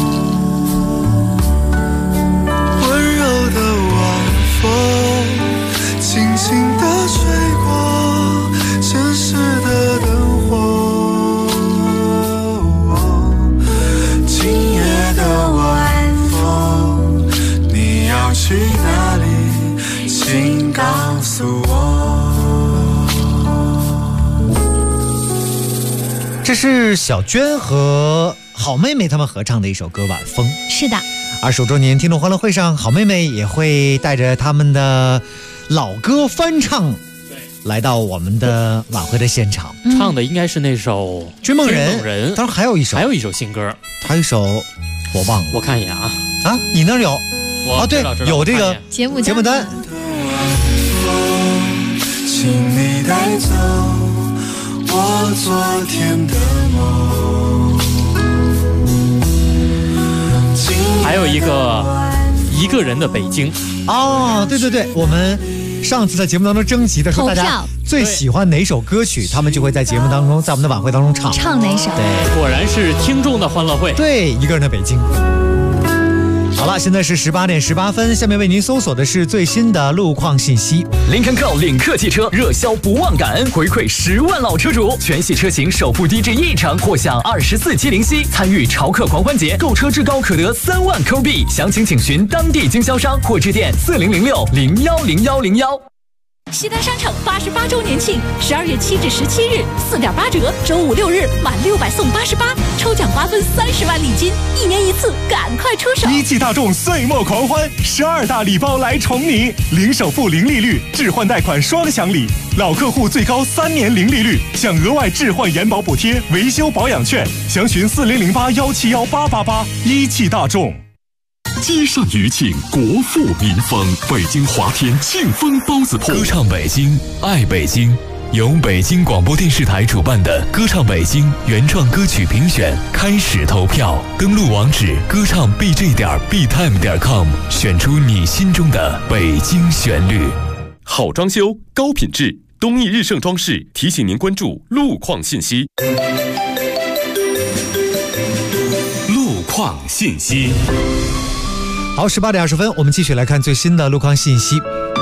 温柔的晚风轻轻地吹过城市的灯火，今夜的晚风你要去哪里，请告诉我。 这是小娟和好妹妹他们合唱的一首歌《晚风》。 是的， 25周年听众欢乐会上，好妹妹也会带着他们的老歌翻唱来到我们的晚会的现场。 唱的应该是那首《 追梦人》，当然还有一首新歌，还有一首我忘了， 我看一眼啊， 你那儿有？对，有这个节目单。 请你带走我昨天的梦。 还有一个人的北京。 对，我们上次在节目当中征集的时候，大家最喜欢哪首歌曲，他们就会在节目当中，在我们的晚会当中唱哪首。 对， 果然是听众的欢乐会。 对，一个人的北京。好了，现在是18点18分，下面为您搜索的是最新的路况信息。 林肯 Go 领克汽车热销不忘感恩，回馈10万老车主，全系车型首付低至1成，或享24期零息。参与潮客狂欢节，购车至高可得3万扣币。详情请询当地经销商或致电4006010101。 西单商城88周年庆，12月7至17日4.8折，周5、6日满600送88，抽奖瓜分30万礼金，1年1次，赶快出手！ 一汽大众岁末狂欢，12大礼包来宠你，零首付、零利率，置换贷款双享礼，老客户最高3年零利率，享额外置换延保补贴、维修保养券，详询4008171888。一汽大众。 积善余庆，国富民丰。北京华天庆丰包子铺， 歌唱北京，爱北京。由北京广播电视台主办的歌唱北京原创歌曲评选开始投票，登录网址歌唱 bj.btime.com， 选出你心中的北京旋律。 好装修，高品质，东义日盛装饰提醒您关注路况信息。路况信息。 好，18点20分，我们继续来看最新的路况信息。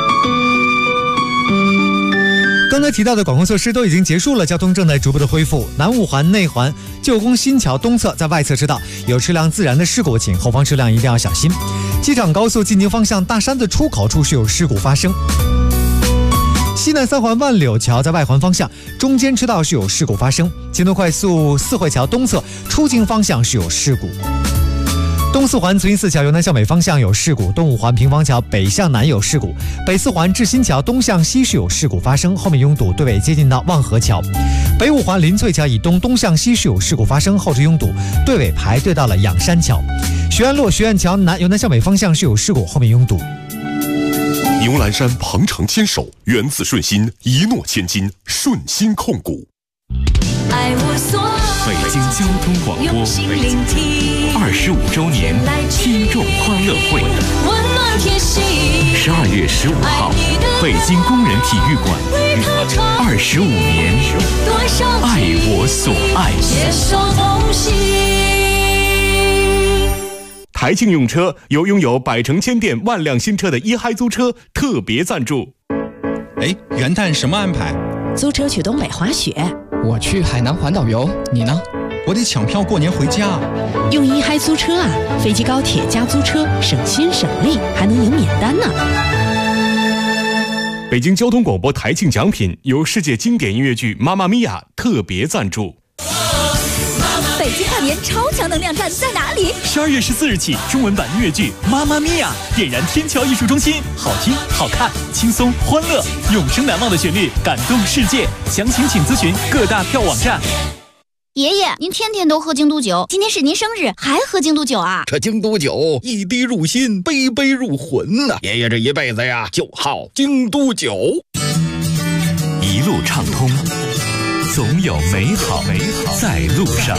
刚才提到的管控措施都已经结束了，交通正在逐步的恢复。南五环、内环、旧宫新桥东侧在外侧车道有车辆自燃的事故，请后方车辆一定要小心。机场高速进京方向大山子出口处是有事故发生。西南三环万柳桥在外环方向中间车道是有事故发生。京东快速四惠桥东侧出京方向是有事故。东四环慈云寺桥由南向北方向有事故，东五环平房桥北向南有事故，北四环志新桥东向西是有事故发生，后面拥堵，队尾接近到望河桥。北五环林翠桥以东东向西是有事故发生，后置拥堵，队尾排队到了仰山桥。学院路学院桥南由南向北方向是有事故，后面拥堵。 牛栏山鹏程牵手，源自顺心，一诺千金，顺心控股。 北京交通广播25周年听众欢乐会，12月15号，北京工人体育馆，25年，爱我所爱。 台庆用车由拥有百城千店万辆新车的一嗨租车特别赞助。 元旦什么安排？ 租车去东北滑雪。 我去海南环岛游，你呢？ 我得抢票过年回家。 用一嗨租车啊，飞机高铁加租车，省心省力，还能赢免单呢。 北京交通广播台庆奖品由世界经典音乐剧《妈妈咪呀》特别赞助。 北京跨年超强能量站在哪里 ？12月14日起，中文版音乐剧《妈妈咪呀》点燃天桥艺术中心，好听、好看、轻松、欢乐，永生难忘的旋律感动世界。详情请咨询各大票网站。 爷爷，您天天都喝京都酒，今天是您生日，还喝京都酒啊？ 这京都酒一滴入心，杯杯入魂呐！爷爷这一辈子呀，就好京都酒。 一路畅通，总有美好在路上。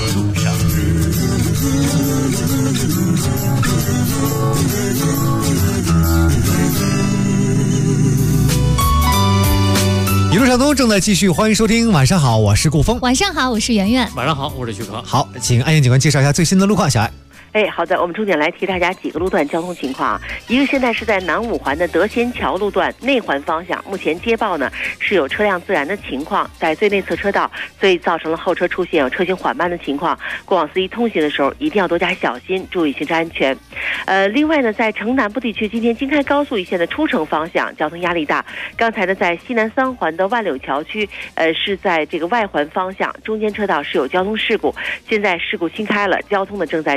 一路畅通正在继续，欢迎收听。晚上好，我是顾峰。 晚上好，我是圆圆。 晚上好，我是徐可。 好，请安燕警官介绍一下最新的路况，小爱。 好的，我们重点来提大家几个路段交通情况。一个现在是在南五环的德仙桥路段内环方向，目前接报呢是有车辆自燃的情况，在最内侧车道，所以造成了后车出现有车行缓慢的情况。过往司机通行的时候一定要多加小心，注意行车安全。另外呢，在城南部地区，今天京开高速一线的出城方向交通压力大。刚才呢，在西南三环的万柳桥区，是在这个外环方向中间车道是有交通事故，现在事故新开了，交通呢正在逐渐的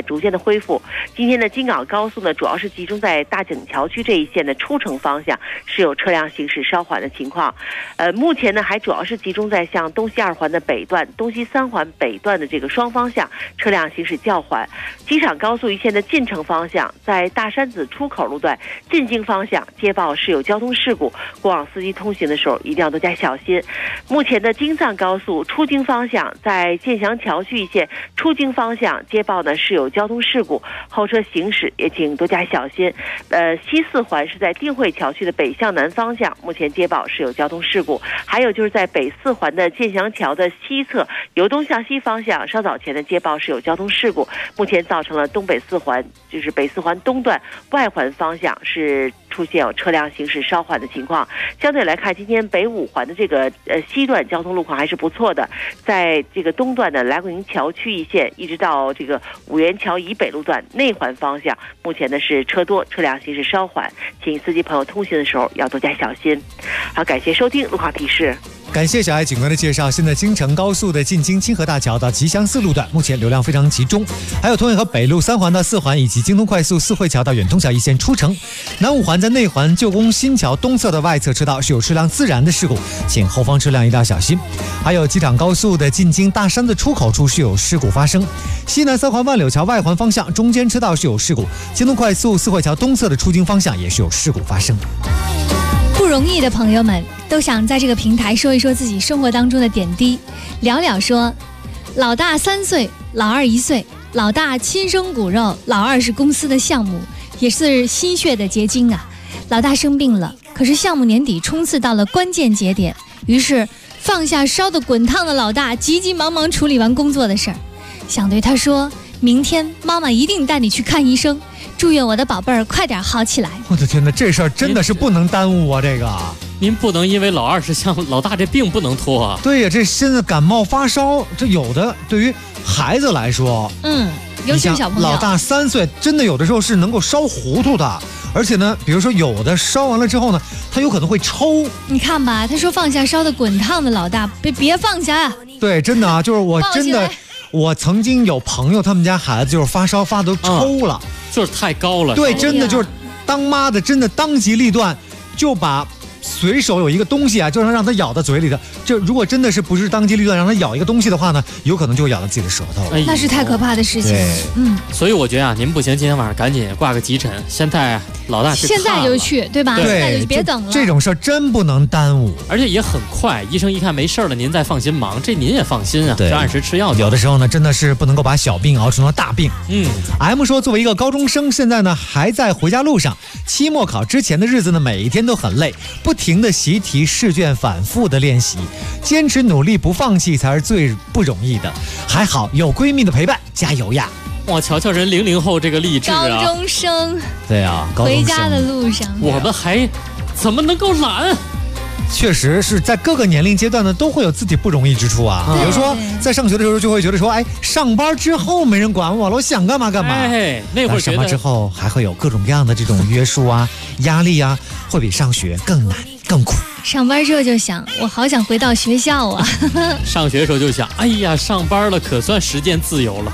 恢复。今天的京港高速呢，主要是集中在大井桥区这一线的出城方向是有车辆行驶稍缓的情况。目前呢还主要是集中在像东西2环的北段、东西3环北段的这个双方向车辆行驶较缓。机场高速一线的进城方向，在大山子出口路段进京方向接报是有交通事故，过往司机通行的时候一定要多加小心。目前的京藏高速出京方向，在建祥桥区一线出京方向接报呢是有交通事故，后车行驶也请多加小心。西4环是在定慧桥区的北向南方向，目前接报是有交通事故。还有就是在北4环的建祥桥的西侧由东向西方向，稍早前的接报是有交通事故，目前造成了东北4环，就是北4环东段外环方向是出现有车辆行驶稍缓的情况。相对来看，今天北5环的这个西段交通路况还是不错的，在这个东段的来广营桥区一线一直到这个五元桥以北路段内环方向，目前呢是车多，车辆行驶稍缓，请司机朋友通行的时候要多加小心。好，感谢收听路况提示。 感谢小爱警官的介绍。现在京承高速的进京清河大桥到吉祥寺路段，目前流量非常集中。还有同运河北路3环到4环以及京通快速四惠桥到远通桥一线出城。南5环在内环旧宫新桥东侧的外侧车道是有车辆自燃的事故，请后方车辆一定要小心。还有机场高速的进京大山的出口处是有事故发生。西南3环万柳桥外环方向中间车道是有事故，京通快速四惠桥东侧的出京方向也是有事故发生。 不容易的朋友们都想在这个平台说一说自己生活当中的点滴。了了说，老大3岁，老二1岁，老大亲生骨肉，老二是公司的项目，也是心血的结晶啊。老大生病了，可是项目年底冲刺到了关键节点，于是放下烧得滚烫的老大，急急忙忙处理完工作的事儿，想对他说，明天妈妈一定带你去看医生，祝愿我的宝贝儿快点好起来。 我的天哪，这事儿真的是不能耽误啊！这个您不能因为老二是像老大这病不能拖啊。 对呀，这现在感冒发烧，这有的对于孩子来说， 尤其是小朋友， 老大3岁，真的有的时候是能够烧糊涂的。而且呢，比如说有的烧完了之后呢，他有可能会抽。 你看吧，他说放下烧得滚烫的老大，别放下啊。 对，真的啊，就是我真的。我曾经有朋友，他们家孩子就是发烧发都抽了， 就是太高了。 对，真的就是当妈的真的当机立断，就把随手有一个东西啊，就让他咬到嘴里的。就如果真的是不是当机立断让他咬一个东西的话呢，有可能就会咬到自己的舌头了。 那是太可怕的事情。 所以我觉得啊，您不行，今天晚上赶紧挂个急诊。现在老大去看了， 现在就去，对吧？ 对， 现在就别等了。 这种事儿真不能耽误， 而且也很快。医生一看没事了，您再放心忙，这您也放心啊。对，就按时吃药。 有的时候呢，真的是不能够把小病熬成了大病。M 说，作为一个高中生，现在呢还在回家路上，期末考之前的日子呢，每一天都很累，不停的习题试卷，反复的练习，坚持努力不放弃才是最不容易的。还好有闺蜜的陪伴，加油呀！ 哇，瞧瞧人00后这个励志啊！ 高中生， 对啊，高中生回家的路上， 我们还怎么能够懒？ 确实是在各个年龄阶段呢，都会有自己不容易之处啊。比如说在上学的时候，就会觉得说，哎，上班之后没人管我了，我想干嘛干嘛。 哎，那会儿上班之后还会有各种各样的这种约束啊、压力啊，会比上学更难、更苦。 上班之后就想，我好想回到学校啊。 上学的时候就想，哎呀，上班了可算时间自由了。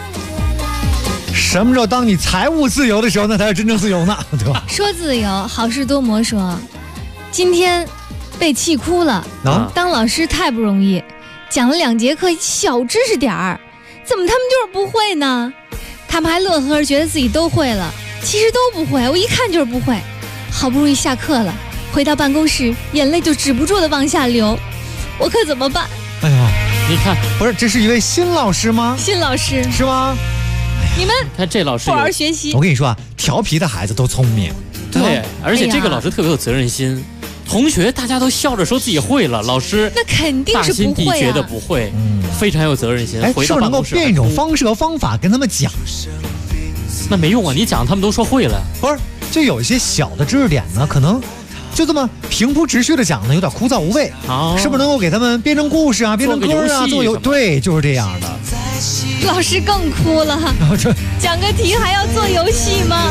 什么时候当你财务自由的时候，那才是真正自由呢，对吧？ 说自由，好事多磨说，今天被气哭了。当老师太不容易，讲了2节课小知识点儿，怎么他们就是不会呢？他们还乐呵着觉得自己都会了，其实都不会，我一看就是不会。好不容易下课了，回到办公室，眼泪就止不住的往下流，我可怎么办？ 哎呀， 你看， 不是，这是一位新老师吗？ 新老师是吗？ 你们看这老师不好好学习。 我跟你说啊，调皮的孩子都聪明。 对，而且这个老师特别有责任心。同学大家都笑着说自己会了，老师那肯定是不会啊， 大心底觉得不会，非常有责任心。 哎，是不是能够变一种方式和方法跟他们讲？ 那没用啊，你讲他们都说会了。 不是，就有一些小的知识点呢，可能就这么平铺直叙的讲呢，有点枯燥无味。是不是能够给他们编成故事啊，编成歌啊，对，就是这样的。 老师更哭了，讲个题还要做游戏吗？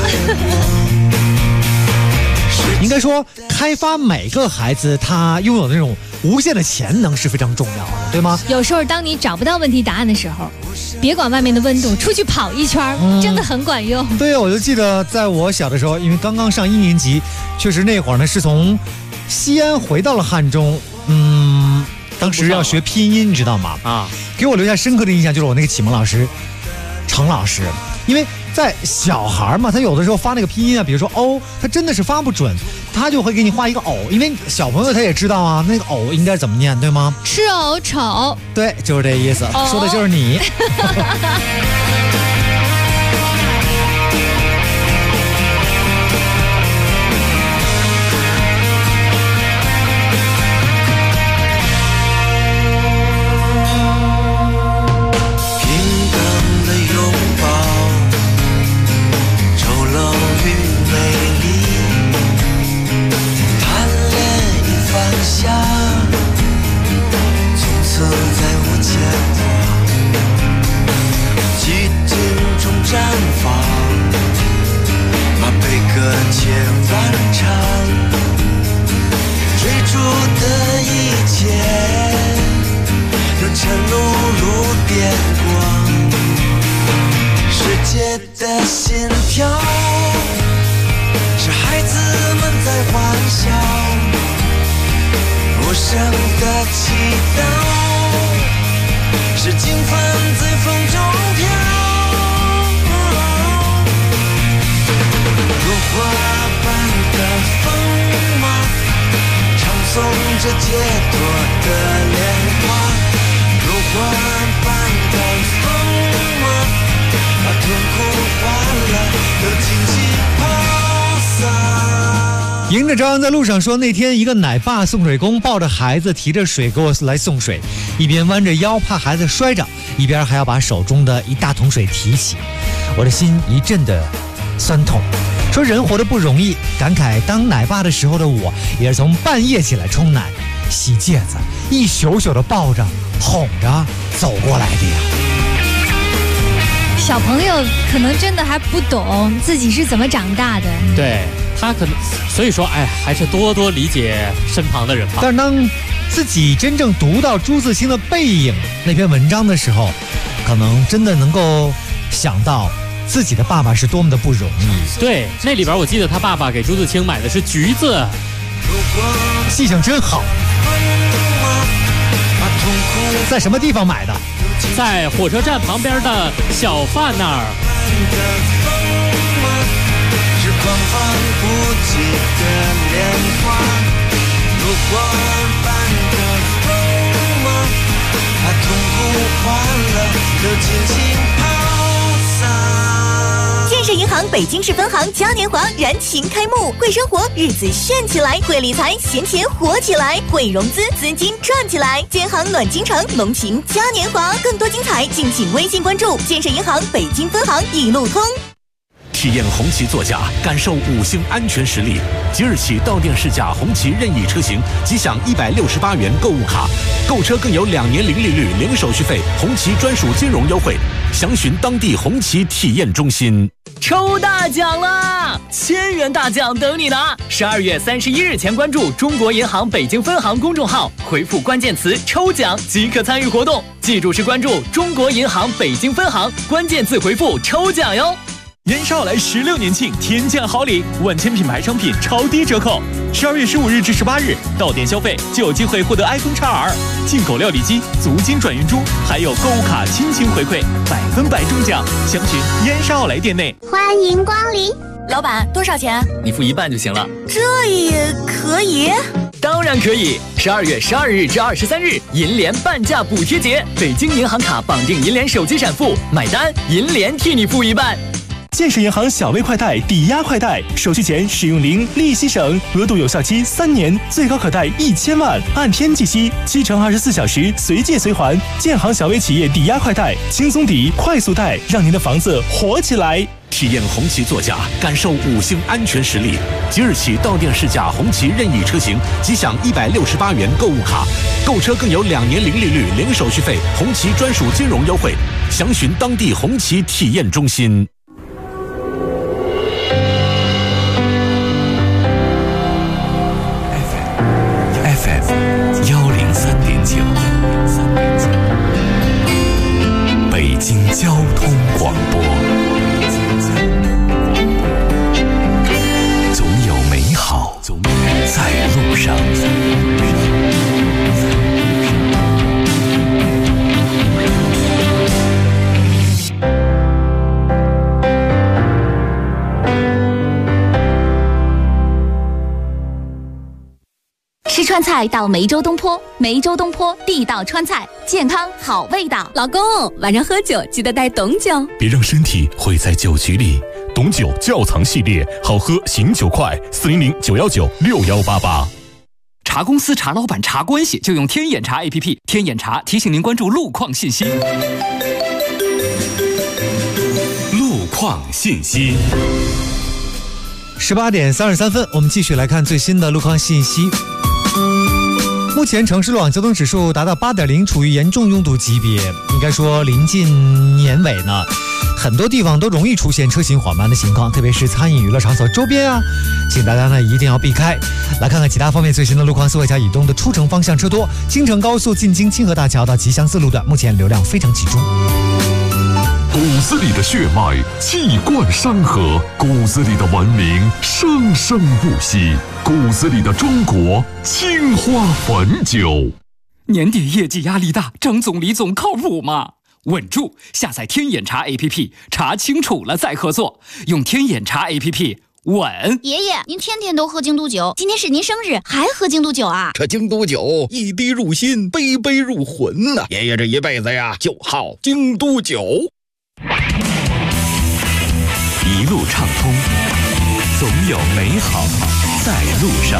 应该说，开发每个孩子他拥有的那种无限的潜能是非常重要的，对吗？ 有时候当你找不到问题答案的时候，别管外面的温度，出去跑一圈，真的很管用。 对，我就记得在我小的时候，因为刚刚上1年级，确实那会儿呢是从西安回到了汉中，当时要学拼音，你知道吗？啊，给我留下深刻的印象就是我那个启蒙老师程老师，因为在小孩嘛，他有的时候发那个拼音啊，比如说哦，他真的是发不准，他就会给你画一个偶，因为小朋友他也知道啊，那个偶应该怎么念，对吗？ 吃藕丑， 对，就是这意思，说的就是你。 的心跳，是孩子们在欢笑，无声的祈祷，是经幡在风中飘。如花般的风马，唱诵着解脱的莲花。如花般的风马，把痛苦换了，都尽情抛洒。 迎着朝阳在路上说，那天一个奶爸送水工抱着孩子提着水给我来送水，一边弯着腰怕孩子摔着，一边还要把手中的一大桶水提起，我的心一阵的酸痛。说人活得不容易，感慨当奶爸的时候的我也是从半夜起来冲奶洗戒子，一宿宿的抱着哄着走过来的呀。 小朋友可能真的还不懂自己是怎么长大的， 对他可能，所以说还是多多理解身旁的人吧。 但是当自己真正读到朱自清的《背影》那篇文章的时候，可能真的能够想到自己的爸爸是多么的不容易。 对，那里边我记得他爸爸给朱自清买的是橘子， 记性真好。在什么地方买的？ 在火车站旁边的小贩那儿。 是狂放不羁的莲花，如花般的风马，把痛苦换了，都尽情抛洒。 建设银行北京市分行嘉年华燃情开幕，会生活日子炫起来，会理财闲钱活起来，会融资资金赚起来。建行暖京城，浓情嘉年华，更多精彩敬请微信关注建设银行北京分行一路通。 体验红旗座驾，感受5星安全实力。即日起到店试驾红旗任意车型，即享168元购物卡，购车更有2年零利率、零手续费，红旗专属金融优惠。详询当地红旗体验中心。 抽大奖啦！1000元大奖等你拿！12月31日前关注中国银行北京分行公众号，回复关键词“抽奖”即可参与活动。记住是关注中国银行北京分行，关键字回复“抽奖”哟。燕少来16年庆，天降好礼，万千品牌商品超低折扣。12月15日至18日，到店消费就有机会获得 iPhone XR、进口料理机、足金转运珠，还有购物卡亲情回馈，100%中奖。详询燕少来店内。 欢迎光临。 老板，多少钱？ 你付1半就行了。 这也可以？ 当然可以。12月12日至23日，银联半价补贴节，北京银行卡绑定银联手机闪付，买单银联替你付1半。建设银行小微快贷抵押快贷，手续前使用零，利息省，额度有效期3年，最高可贷1000万，按天计息，7乘24小时随借随还。建行小微企业抵押快贷，轻松抵，快速贷，让您的房子活起来。 体验红旗座驾，感受5星安全实力。即日起到店试驾红旗任意车型，即享168元购物卡，购车更有2年零利率、零手续费，红旗专属金融优惠。详询当地红旗体验中心。FM 106 川菜到梅州东坡，梅州东坡地道川菜，健康好味道。 老公，晚上喝酒记得带董酒， 别让身体毁在酒局里。董酒窖藏系列，好喝醒酒快，400-919-6188。 查公司、查老板、查关系，就用天眼查 APP。天眼查提醒您关注路况信息。 路况信息。 18点33分，我们继续来看最新的路况信息。目前城市路网交通指数达到8.0，处于严重拥堵级别。应该说，临近年尾呢，很多地方都容易出现车行缓慢的情况，特别是餐饮娱乐场所周边啊，请大家呢一定要避开。来看看其他方面最新的路况。四惠桥以东的出城方向车多，京承高速进京清河大桥到吉祥寺路段，目前流量非常集中。 骨子里的血脉气贯山河，骨子里的文明生生不息，骨子里的中国青花汾酒。 年底业绩压力大，张总李总靠谱吗？稳住！下载天眼查 APP， 查清楚了再合作。用天眼查 APP， 稳。 爷爷，您天天都喝京都酒，今天是您生日，还喝京都酒啊？ 这京都酒一滴入心，杯杯入魂呐！爷爷这一辈子呀，就好京都酒。 一路畅通，总有美好在路上。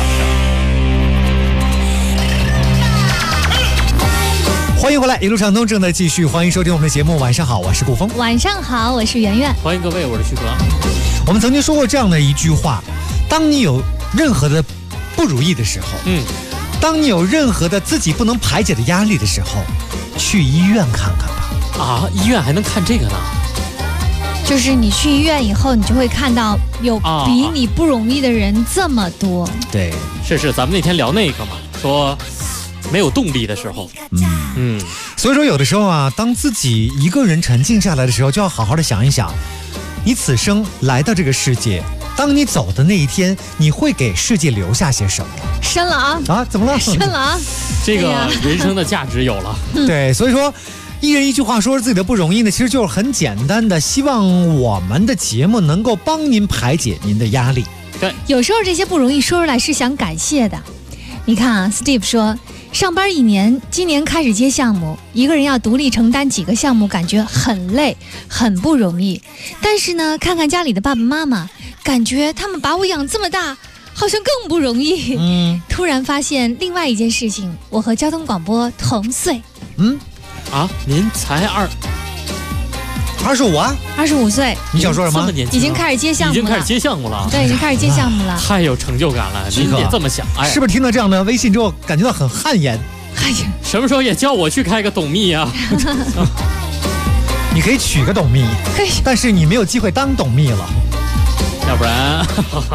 欢迎回来，一路畅通正在继续，欢迎收听我们的节目。晚上好，我是顾峰。 晚上好，我是圆圆。 欢迎各位，我是徐哥。 我们曾经说过这样的一句话：当你有任何的不如意的时候，当你有任何的自己不能排解的压力的时候，去医院看看吧。 啊，医院还能看这个呢？ 就是你去医院以后，你就会看到有比你不容易的人这么多。 对， 是，咱们那天聊那个嘛，说没有动力的时候， 所以说有的时候啊，当自己一个人沉静下来的时候，就要好好的想一想，你此生来到这个世界，当你走的那一天，你会给世界留下些什么？ 深了啊！ 啊，怎么了？ 深了啊！ 这个人生的价值有了。 对，所以说。一人一句话说自己的不容易呢，其实就是很简单的，希望我们的节目能够帮您排解您的压力。 对， 有时候这些不容易说出来是想感谢的。你看啊 ，Steve 说，上班1年，今年开始接项目，一个人要独立承担几个项目，感觉很累，很不容易。但是呢，看看家里的爸爸妈妈，感觉他们把我养这么大，好像更不容易。突然发现另外一件事情，我和交通广播同岁。 啊，您才 25啊 ？25岁。 你想说什么？ 这么年轻， 已经开始接项目了。 已经开始接项目了。 对，已经开始接项目了。 太有成就感了，您得这么想。 是不是听到这样的微信之后，感觉到很汗颜？ 哎呀， 什么时候也叫我去开个董秘啊？ 你可以娶个董秘，但是你没有机会当董秘了。 要不然。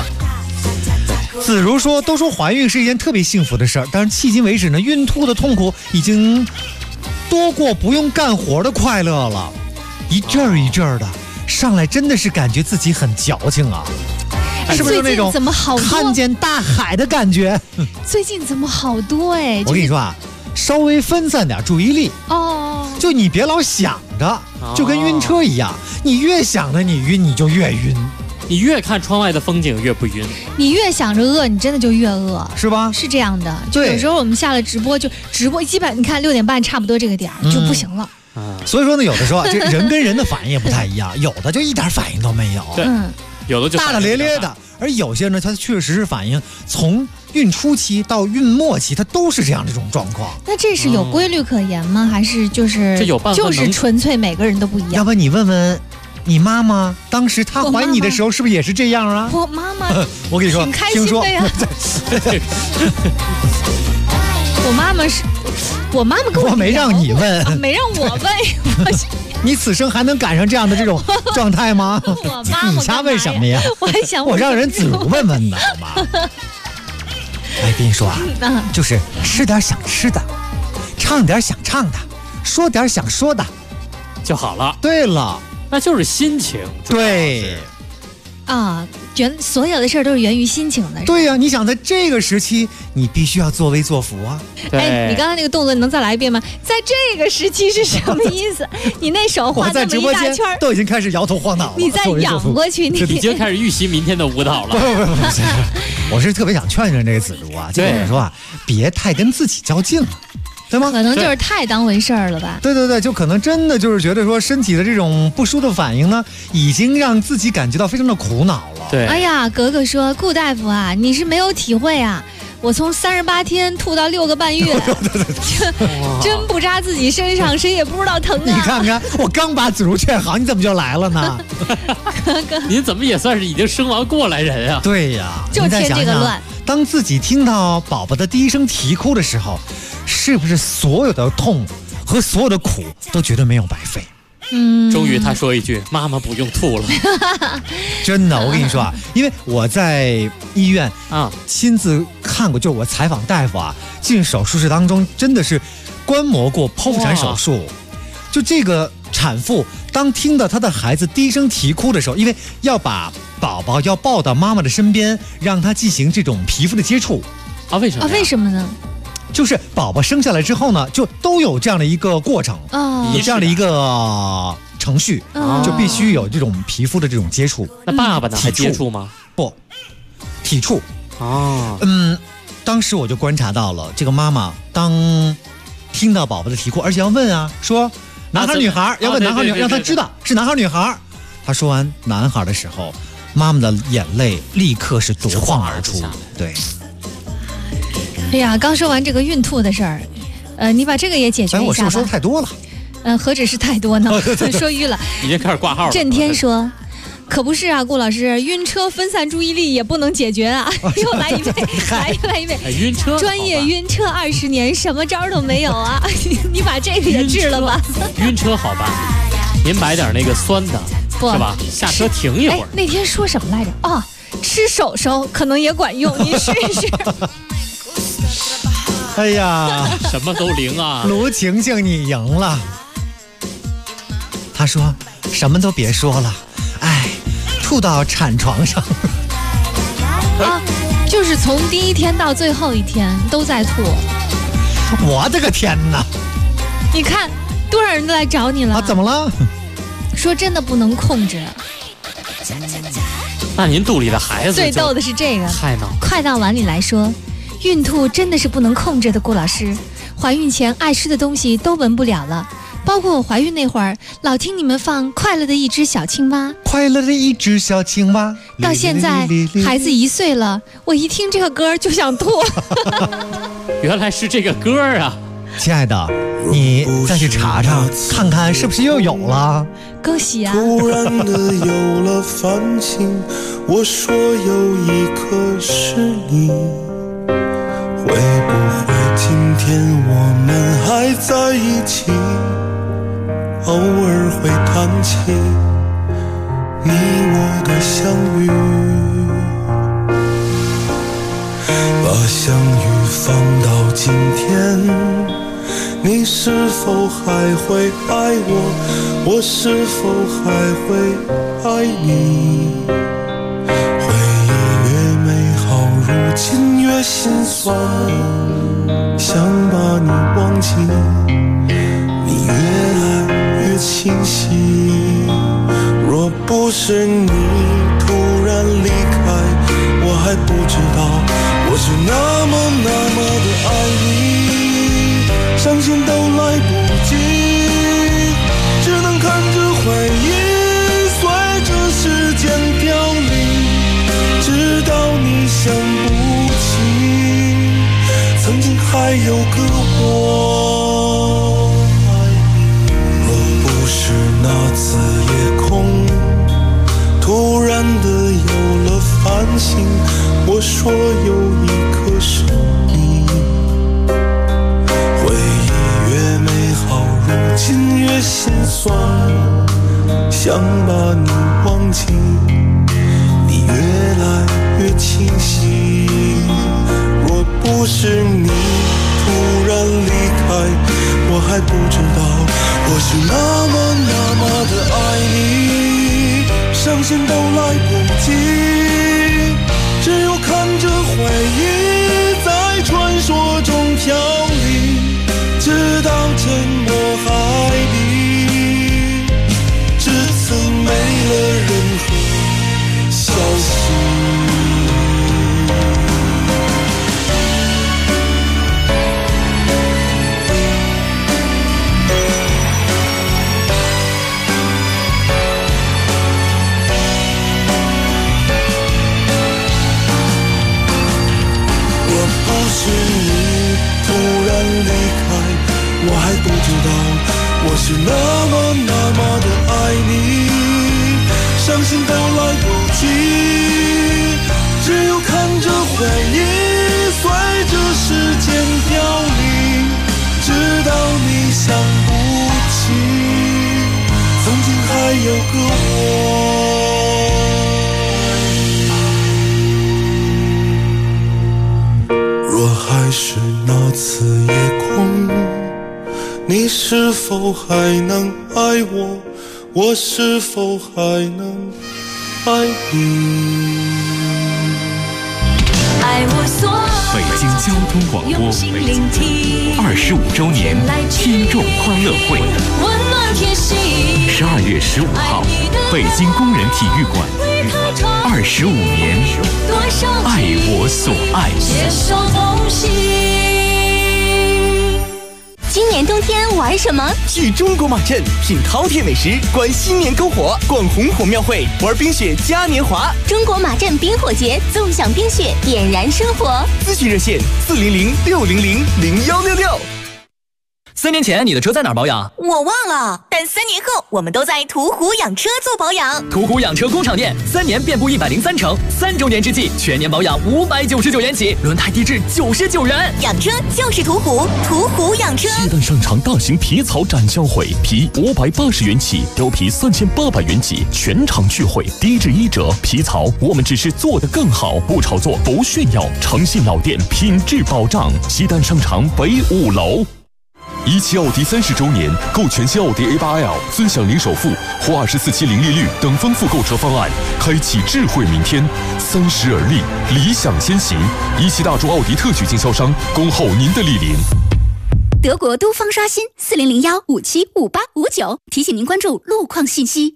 子如说，都说怀孕是一件特别幸福的事儿，但是迄今为止呢，孕吐的痛苦已经多过不用干活的快乐了，一阵儿一阵儿的上来，真的是感觉自己很矫情啊！是不是那种怎么好多看见大海的感觉？ 最近怎么好多哎？ 我跟你说啊，稍微分散点注意力哦， 就你别老想着，就跟晕车一样，你越想着你晕，你就越晕。 你越看窗外的风景越不晕， 你越想着饿，你真的就越饿， 是吧？ 是这样的，就有时候我们下了直播，就直播基本你看6点半差不多这个点就不行了。 所以说呢，有的时候这人跟人的反应也不太一样，有的就一点反应都没有， 对，有的就大大咧咧的，而有些呢，他确实是反应从孕初期到孕末期，它都是这样的一种状况。 那这是有规律可言吗？还是就是这有办法就是纯粹每个人都不一样？ 要不你问问。你妈妈当时她怀你的时候是不是也是这样啊？ 我妈妈， 我跟你说， 挺开心的呀。我妈妈是，我妈妈跟我没让你问， 没让我问。 你此生还能赶上这样的这种状态吗？ 我妈妈， 你瞎问什么呀？ 我还想， 我让人子如问问呢，好吗？哎，跟你说啊，就是吃点想吃的，唱点想唱的，说点想说的就好了。 对了。 那就是心情， 对， 啊， 所有的事儿都是源于心情的。 对呀、你想在这个时期，你必须要作威作福啊。 哎，你刚才那个动作你能再来一遍吗？在这个时期是什么意思？你那手画那么一大圈， 都已经开始摇头晃脑了。 你再仰过去，你已经开始预习明天的舞蹈了。 不，我是特别想劝劝这个子竹啊，就是说啊，别太跟自己较劲了。对吗？ 可能就是太当回事儿了吧。 对，就可能真的就是觉得说身体的这种不舒服的反应呢，已经让自己感觉到非常的苦恼了。 对， 哎呀，格格说，顾大夫啊，你是没有体会啊。我从38天吐到6个半月，针不扎自己身上，谁也不知道疼啊！ 你看看，我刚把子如劝好，你怎么就来了呢？ 您怎么也算是已经生完过来人啊？ 对呀， 就添这个乱。 当自己听到宝宝的第一声啼哭的时候，是不是所有的痛和所有的苦都觉得没有白费？ 终于他说一句：“妈妈不用吐了。” 真的，我跟你说啊，因为我在医院亲自看过，就我采访大夫啊，进手术室当中真的是观摩过剖腹产手术。就这个产妇当听到她的孩子第一声啼哭的时候，因为要把宝宝要抱到妈妈的身边，让她进行这种皮肤的接触啊？为什么？ 为什么呢？ 就是宝宝生下来之后呢，就都有这样的一个过程，有这样的一个程序，就必须有这种皮肤的这种接触。 那爸爸呢？还接触吗？ 不，体触。当时我就观察到了，这个妈妈当听到宝宝的啼哭，而且要问啊，说男孩女孩，要问男孩女孩，让他知道是男孩女孩。他说完男孩的时候，妈妈的眼泪立刻是夺眶而出。对。 哎呀，刚说完这个孕吐的事儿，你把这个也解决一下吧。 我是不是说的太多了？ 何止是太多呢？说晕了， 已经开始挂号了。 震天说，可不是啊，顾老师，晕车分散注意力也不能解决啊！又来一位，来一位， 晕车， 专业晕车20年，什么招都没有啊！你把这个也治了吧？ 晕车好办，您买点那个酸的，是吧？下车停一会儿。 那天说什么来着？哦，吃手手可能也管用，你试一试。 哎呀， 什么都灵啊！ 卢晴晴，你赢了。他说什么都别说了，哎，吐到产床上啊，就是从第一天到最后一天都在吐。 我的个天哪！ 你看多少人都来找你了啊？怎么了？ 说真的不能控制。 那您肚里的孩子最逗的是这个， 太闹。 快到碗里来说，孕吐真的是不能控制的，顾老师。怀孕前爱吃的东西都闻不了了，包括我怀孕那会儿，老听你们放《快乐的一只小青蛙》， 快乐的一只小青蛙。 到现在孩子1岁了，我一听这个歌就想吐。 原来是这个歌啊！ 亲爱的，你再去查查，看看是不是又有了。 恭喜啊！ 突然的有了繁星，我说有一颗是你。会不会今天我们还在一起？偶尔会谈起你我的相遇，把相遇放到今天，你是否还会爱我？我是否还会爱你？回忆越美好，如今越心酸，想把你忘记，你越来越清晰。若不是你突然离开，我还不知道我是那么的爱你，伤心都来不及，只能看着回忆随着时间凋零，直到你想不起曾经还有个我爱你。若不是那次夜空突然的有了繁星，我说有一颗是你，回忆越美好，如今越心酸，想把你忘记，你越来越清晰。若不是你突然离开，我还不知道我是那么的爱你，伤心都来不及， 是你突然离开，我还不知道我是那么的爱你，伤心都来不及，只有看着回忆随着时间凋零，直到你想不起曾经还有个我。若还是那次夜空，你是否还能爱我？我是否还能爱你？ 爱我所爱， 北京交通广播25周年听众欢乐会， 温暖贴心。 12月15号，北京工人体育馆，25年，爱我所爱， 携手同行。 今年冬天玩什么？ 去中国马镇品饕餮美食，观新年篝火，逛红火庙会，玩冰雪嘉年华。 中国马镇冰火节，纵享冰雪，点燃生活。 咨询热线400-600-0166。3年前你的车在哪儿保养？ 我忘了，但3年后我们都在途虎养车做保养。 途虎养车工厂店，3年遍布103城，3周年之际，全年保养599元起，轮胎低至99元。 养车就是途虎，途虎养车。 西单商场大型皮草展销会，皮580元起，貂皮3800元起，全场聚会，低至1折。皮草我们只是做得更好，不炒作，不炫耀，诚信老店，品质保障。西单商场北5楼。 17奥迪30周年，购全新奥迪 A8L， 尊享零首付或24期零利率等丰富购车方案，开启智慧明天。30而立，理想先行。17大众奥迪特许经销商，恭候您的莅临。 德国都方刷新400-575859，提醒您关注路况信息。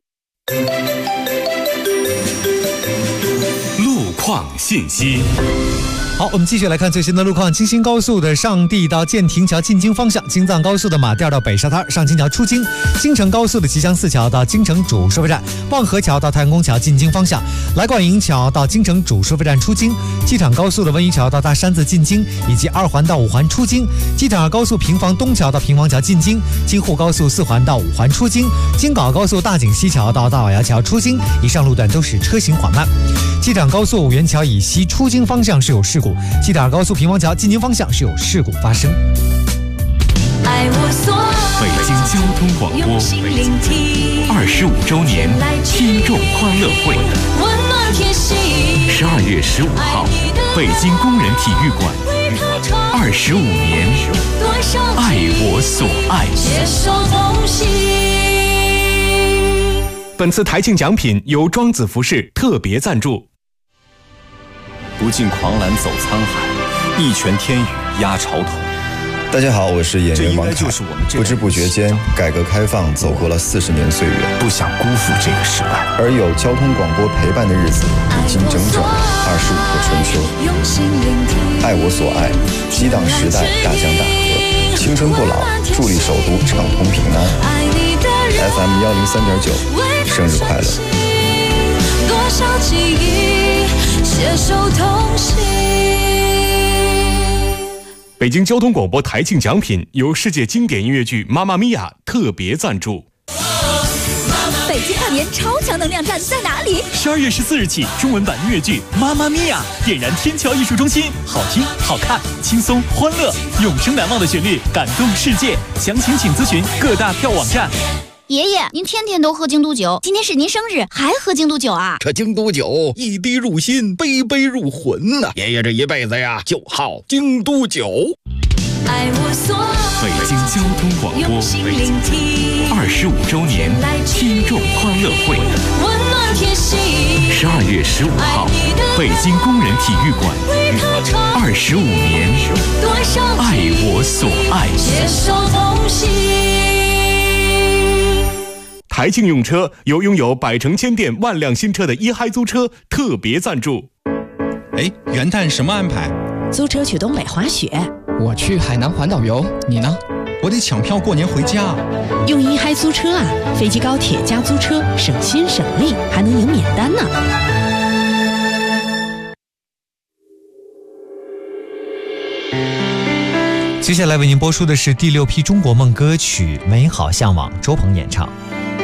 路况信息。 好，我们继续来看最新的路况。京新高速的上地到建亭桥进京方向，京藏高速的马甸到北沙滩上京桥出京，京承高速的吉祥寺桥到京承主收费站，望河桥到太阳宫桥进京方向，来广营桥到京承主收费站出京，机场高速的温榆桥到大山子进京，以及2环到5环出京，机场高速平房东桥到平房桥进京，京沪高速4环到5环出京，京港高速大井西桥到大瓦窑桥出京，以上路段都是车行缓慢。机场高速五原桥以西出京方向是有事故，机场高速平房桥进京方向是有事故发生。 爱我所爱， 北京交通广播25周年听众欢乐会， 温暖贴心。 12月15号，北京工人体育馆，25年，爱我所爱， 携手同行。 本次台庆奖品由庄子服饰特别赞助。 不尽狂澜走沧海，一拳天宇压潮头。 大家好，我是演员王凯。不知不觉间，改革开放走过了40年岁月， 不想辜负这个时代。 而有交通广播陪伴的日子，已经整整25个春秋。爱我所爱，激荡时代大江大河，青春不老，助力首都畅通平安。FM 103.9，生日快乐！ 多少记忆携手同行。 北京交通广播台庆奖品由世界经典音乐剧《妈妈咪呀》特别赞助。 北京跨年超强能量站在哪里 ？12月14日起，中文版音乐剧《妈妈咪呀》点燃天桥艺术中心，好听、好看、轻松、欢乐，永生难忘的旋律，感动世界。详情请咨询各大票网站。 爷爷，您天天都喝京都酒，今天是您生日，还喝京都酒啊？ 这京都酒一滴入心，杯杯入魂呐！爷爷这一辈子呀，就好京都酒。 爱我所爱， 北京交通广播25周年听众欢乐会， 温暖贴心。 12月15号，北京工人体育馆，25年，爱我所爱， 携手同行。 台庆用车由拥有百城千店万辆新车的一嗨租车特别赞助。 哎，元旦什么安排？ 租车去东北滑雪。 我去海南环岛游，你呢？ 我得抢票过年回家。 用一嗨租车啊，飞机高铁加租车，省心省力，还能赢免单呢。 接下来为您播出的是第6批中国梦歌曲《美好向往》，周鹏演唱。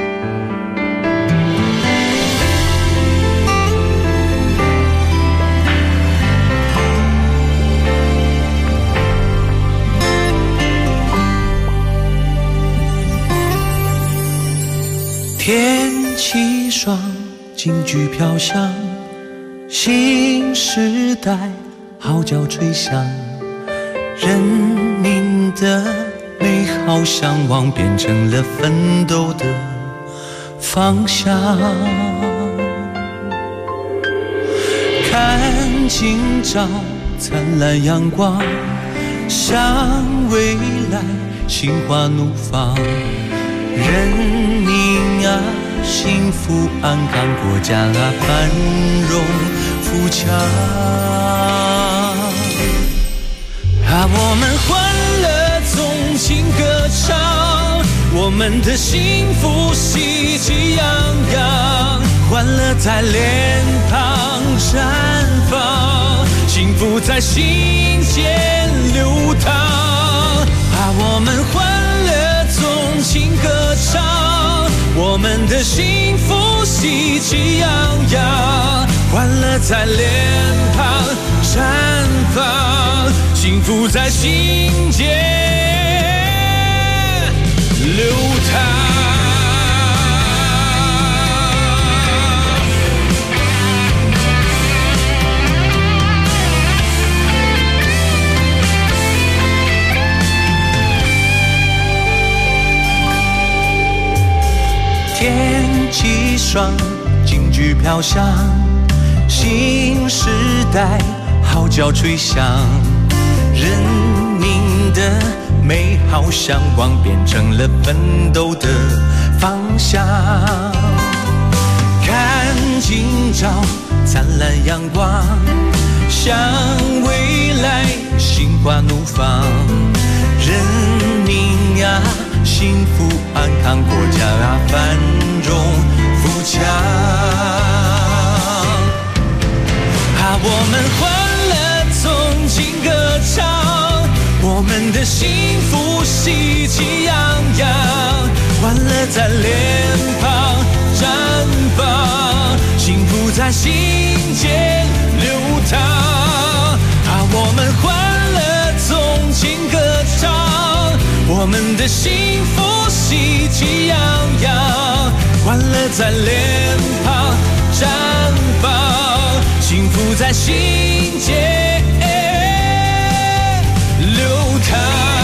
天气爽，京剧飘香，新时代号角吹响，人民的美好向往变成了奋斗的方向。看今朝灿烂阳光，向未来心花怒放，人民啊幸福安康，国家啊繁荣富强。我们欢乐纵情歌唱，我们的幸福喜气洋洋，欢乐在脸庞绽放，幸福在心间流淌。我们欢乐纵情歌唱，我们的幸福喜气洋洋，欢乐在脸庞绽放，幸福在心间流淌。天气爽，京剧飘香，新时代号角吹响，人民的美好向往变成了奋斗的方向。看今朝灿烂阳光，向未来心花怒放，人民啊幸福安康，国家啊繁荣富强。我们欢乐纵情歌唱，我们的幸福喜气洋洋，欢乐在脸庞绽放，幸福在心间流淌。我们欢乐纵情歌唱，我们的幸福喜气洋洋，欢乐在脸庞绽放，幸福在心间流淌。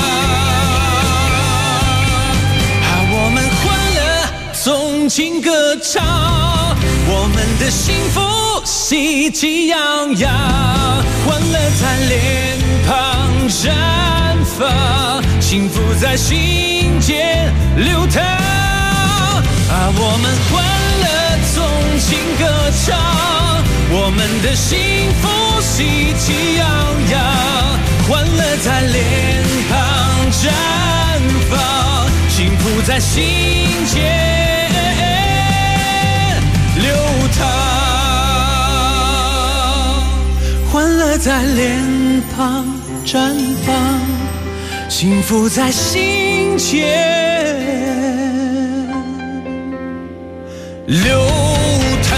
我们欢乐纵情歌唱，我们的幸福喜气洋洋，欢乐在脸庞绽放，幸福在心间流淌。我们欢乐纵情歌唱，我们的幸福喜气洋洋，欢乐在脸庞绽放，幸福在心间流淌。欢乐在脸庞绽放，幸福在心间流淌，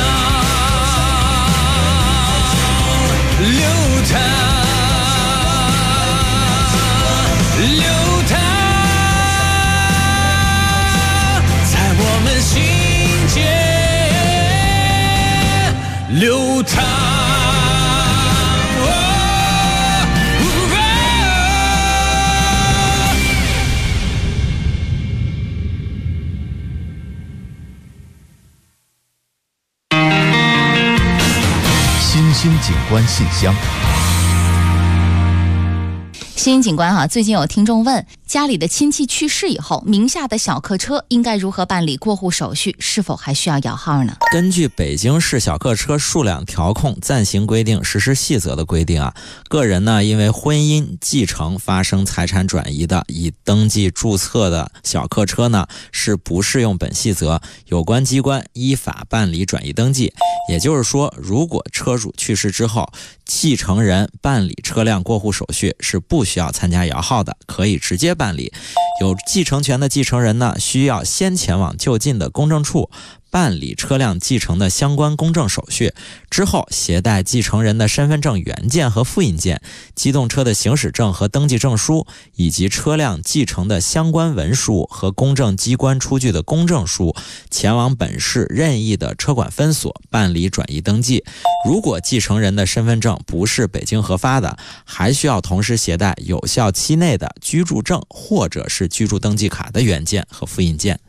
流淌，流淌，在我们心间流淌。 新景观信箱。 新景观最近有听众问， 家里的亲戚去世以后，名下的小客车应该如何办理过户手续？是否还需要摇号呢？ 根据北京市小客车数量调控暂行规定实施细则的规定啊，个人呢因为婚姻继承发生财产转移的，已登记注册的小客车呢是不适用本细则，有关机关依法办理转移登记。也就是说，如果车主去世之后，继承人办理车辆过户手续是不需要参加摇号的，可以直接办理。有继承权的继承人呢，需要先前往就近的公证处办理车辆继承的相关公证手续，之后携带继承人的身份证原件和复印件、机动车的行驶证和登记证书，以及车辆继承的相关文书和公证机关出具的公证书，前往本市任意的车管分所办理转移登记。如果继承人的身份证不是北京核发的，还需要同时携带有效期内的居住证或者是居住登记卡的原件和复印件。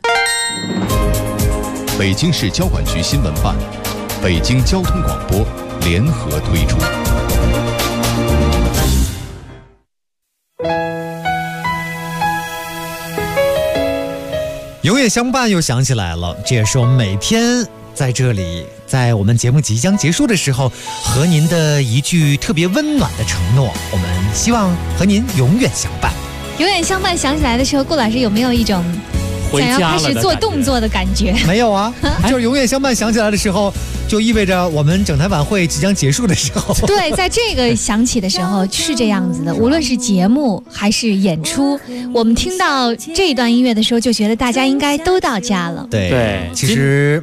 北京市交管局新闻办、北京交通广播联合推出。 永远相伴又想起来了，这也是我们每天在这里，在我们节目即将结束的时候，和您的一句特别温暖的承诺。我们希望和您永远相伴。 永远相伴想起来的时候，顾老师有没有一种想要开始做动作的感觉？ 没有啊，就是永远相伴想起来的时候，就意味着我们整台晚会即将结束的时候。 对，在这个响起的时候是这样子的，无论是节目还是演出，我们听到这一段音乐的时候，就觉得大家应该都到家了。 对，其实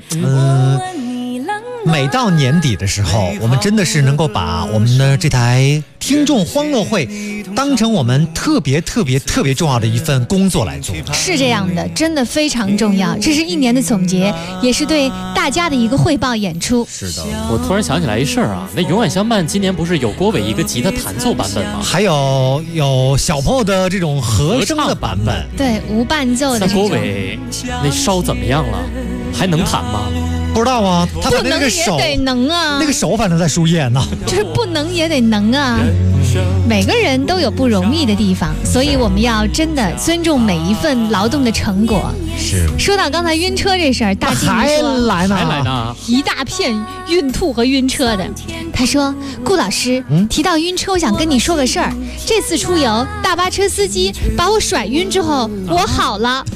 每到年底的时候，我们真的是能够把我们的这台听众欢乐会当成我们特别重要的一份工作来做。 是这样的，真的非常重要，这是一年的总结，也是对大家的一个汇报演出。 是的，我突然想起来一事儿啊，那永远相伴今年不是有郭伟一个吉他弹奏版本吗？ 还有小朋友的这种和声的版本， 对，无伴奏的这种。 那郭伟那烧怎么样了？还能弹吗？ 不知道啊，他的那个手不能也得能啊， 那个手反正在输液呢， 就是不能也得能啊。每个人都有不容易的地方，所以我们要真的尊重每一份劳动的成果。 是。 说到刚才晕车这事儿，大静还说来呢， 一大片晕吐和晕车的。他说：“顾老师，提到晕车，我想跟你说个事儿。这次出游，大巴车司机把我甩晕之后，我好了。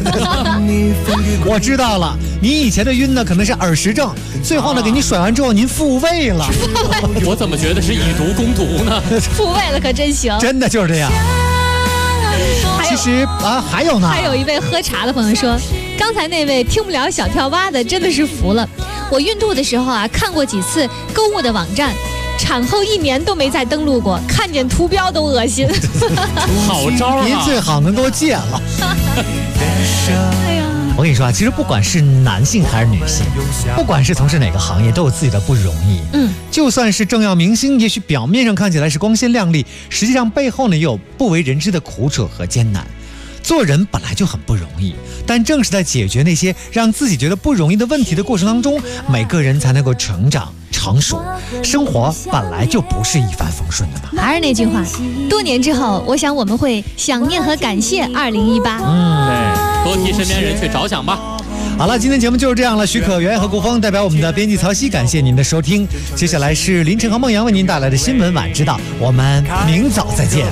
我知道了，你以前的晕呢，可能是耳石症，最后呢，给你甩完之后，您复位了。 我怎么觉得是以毒攻毒呢？ 复位了可真行， 真的就是这样。其实还有呢， 还有一位喝茶的朋友说，刚才那位听不了小跳蛙的真的是服了。我孕吐的时候啊，看过几次购物的网站，产后1年都没再登录过，看见图标都恶心。 好招啊！ 您最好能给我戒了。 哎呀， 我跟你说啊，其实不管是男性还是女性，不管是从事哪个行业，都有自己的不容易。就算是政要明星，也许表面上看起来是光鲜亮丽，实际上背后呢也有不为人知的苦楚和艰难。做人本来就很不容易，但正是在解决那些让自己觉得不容易的问题的过程当中，每个人才能够成长成熟。生活本来就不是一帆风顺的嘛。 还是那句话，多年之后，我想我们会想念和感谢2018。 对，多替身边人去着想吧。 好了，今天节目就是这样了。许可元和顾峰代表我们的编辑曹曦，感谢您的收听。接下来是林晨和孟阳为您带来的新闻晚知道，我们明早再见。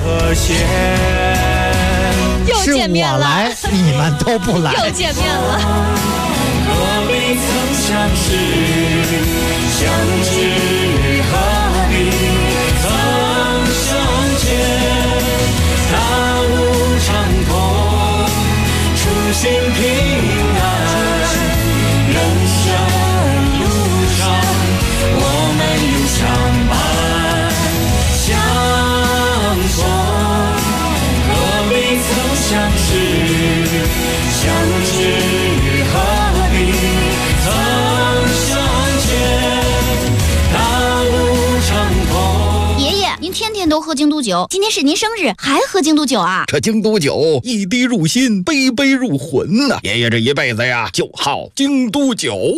又见面了， 是我来，你们都不来。 又见面了。 何必曾相识，相知何必曾相见？大路长空，初心平安。人生路上，我们有相伴相逢。何必曾相识，相知何必曾相见？大路长空。 爷爷，您天天都喝京都酒，今天是您生日，还喝京都酒啊？ 这京都酒一滴入心，杯杯入魂呐！爷爷这一辈子呀，就好京都酒。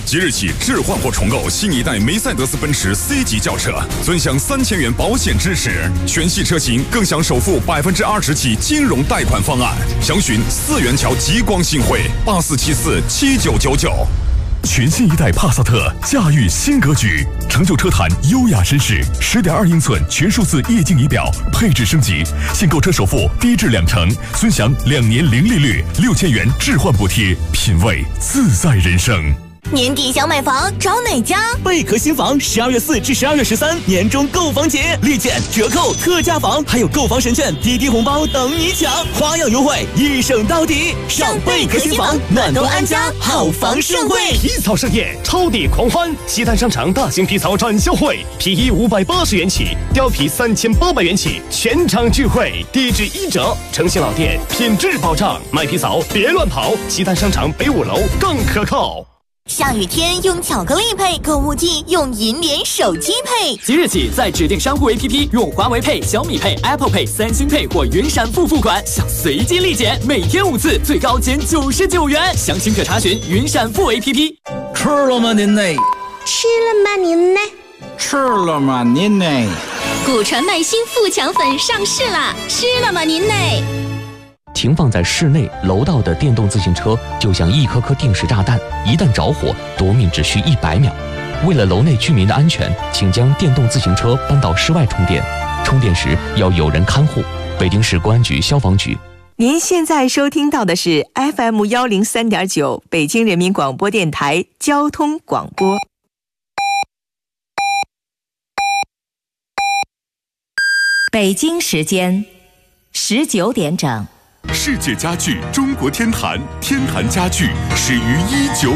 即日起置换或重购新一代梅赛德斯奔驰 C 级轿车，尊享3000元保险支持，全系车型更享首付20%起金融贷款方案。详询4元桥极光新汇84747999。 全新一代帕萨特驾驭新格局，成就车坛优雅绅士。10.2英寸全数字液晶仪表，配置升级，现购车首付低至2成，尊享2年零利率，6000元置换补贴，品味自在人生。 年底想买房，找哪家？ 贝壳新房12月4至12月13年终购房节，立减、折扣、特价房，还有购房神券、滴滴红包等你抢，花样优惠，一省到底。上贝壳新房，暖冬安家，好房盛会。 皮草盛宴，超抵狂欢！西单商场大型皮草展销会，皮衣580元起，貂皮3800元起，全场聚会，低至1折。诚信老店，品质保障，买皮草别乱跑。西单商场北5楼更可靠。 下雨天用巧克力配，购物季用银联手机配。 即日起，在指定商户 APP 用华为配、小米配、Apple Pay、三星配或云闪付付款，享随机立减，每天5次，最高减99元。详情可查询云闪付 APP。 吃了吗您呢？ 吃了吗您呢？ 吃了吗您呢？ 古传耐心富强粉上市啦！吃了吗您呢？ 停放在室内楼道的电动自行车就像一颗颗定时炸弹，一旦着火，夺命只需100秒。为了楼内居民的安全，请将电动自行车搬到室外充电，充电时要有人看护。北京市公安局消防局。 您现在收听到的是 FM 103.9北京人民广播电台交通广播。 北京时间19点整。 世界家具中国天坛，天坛家具始于19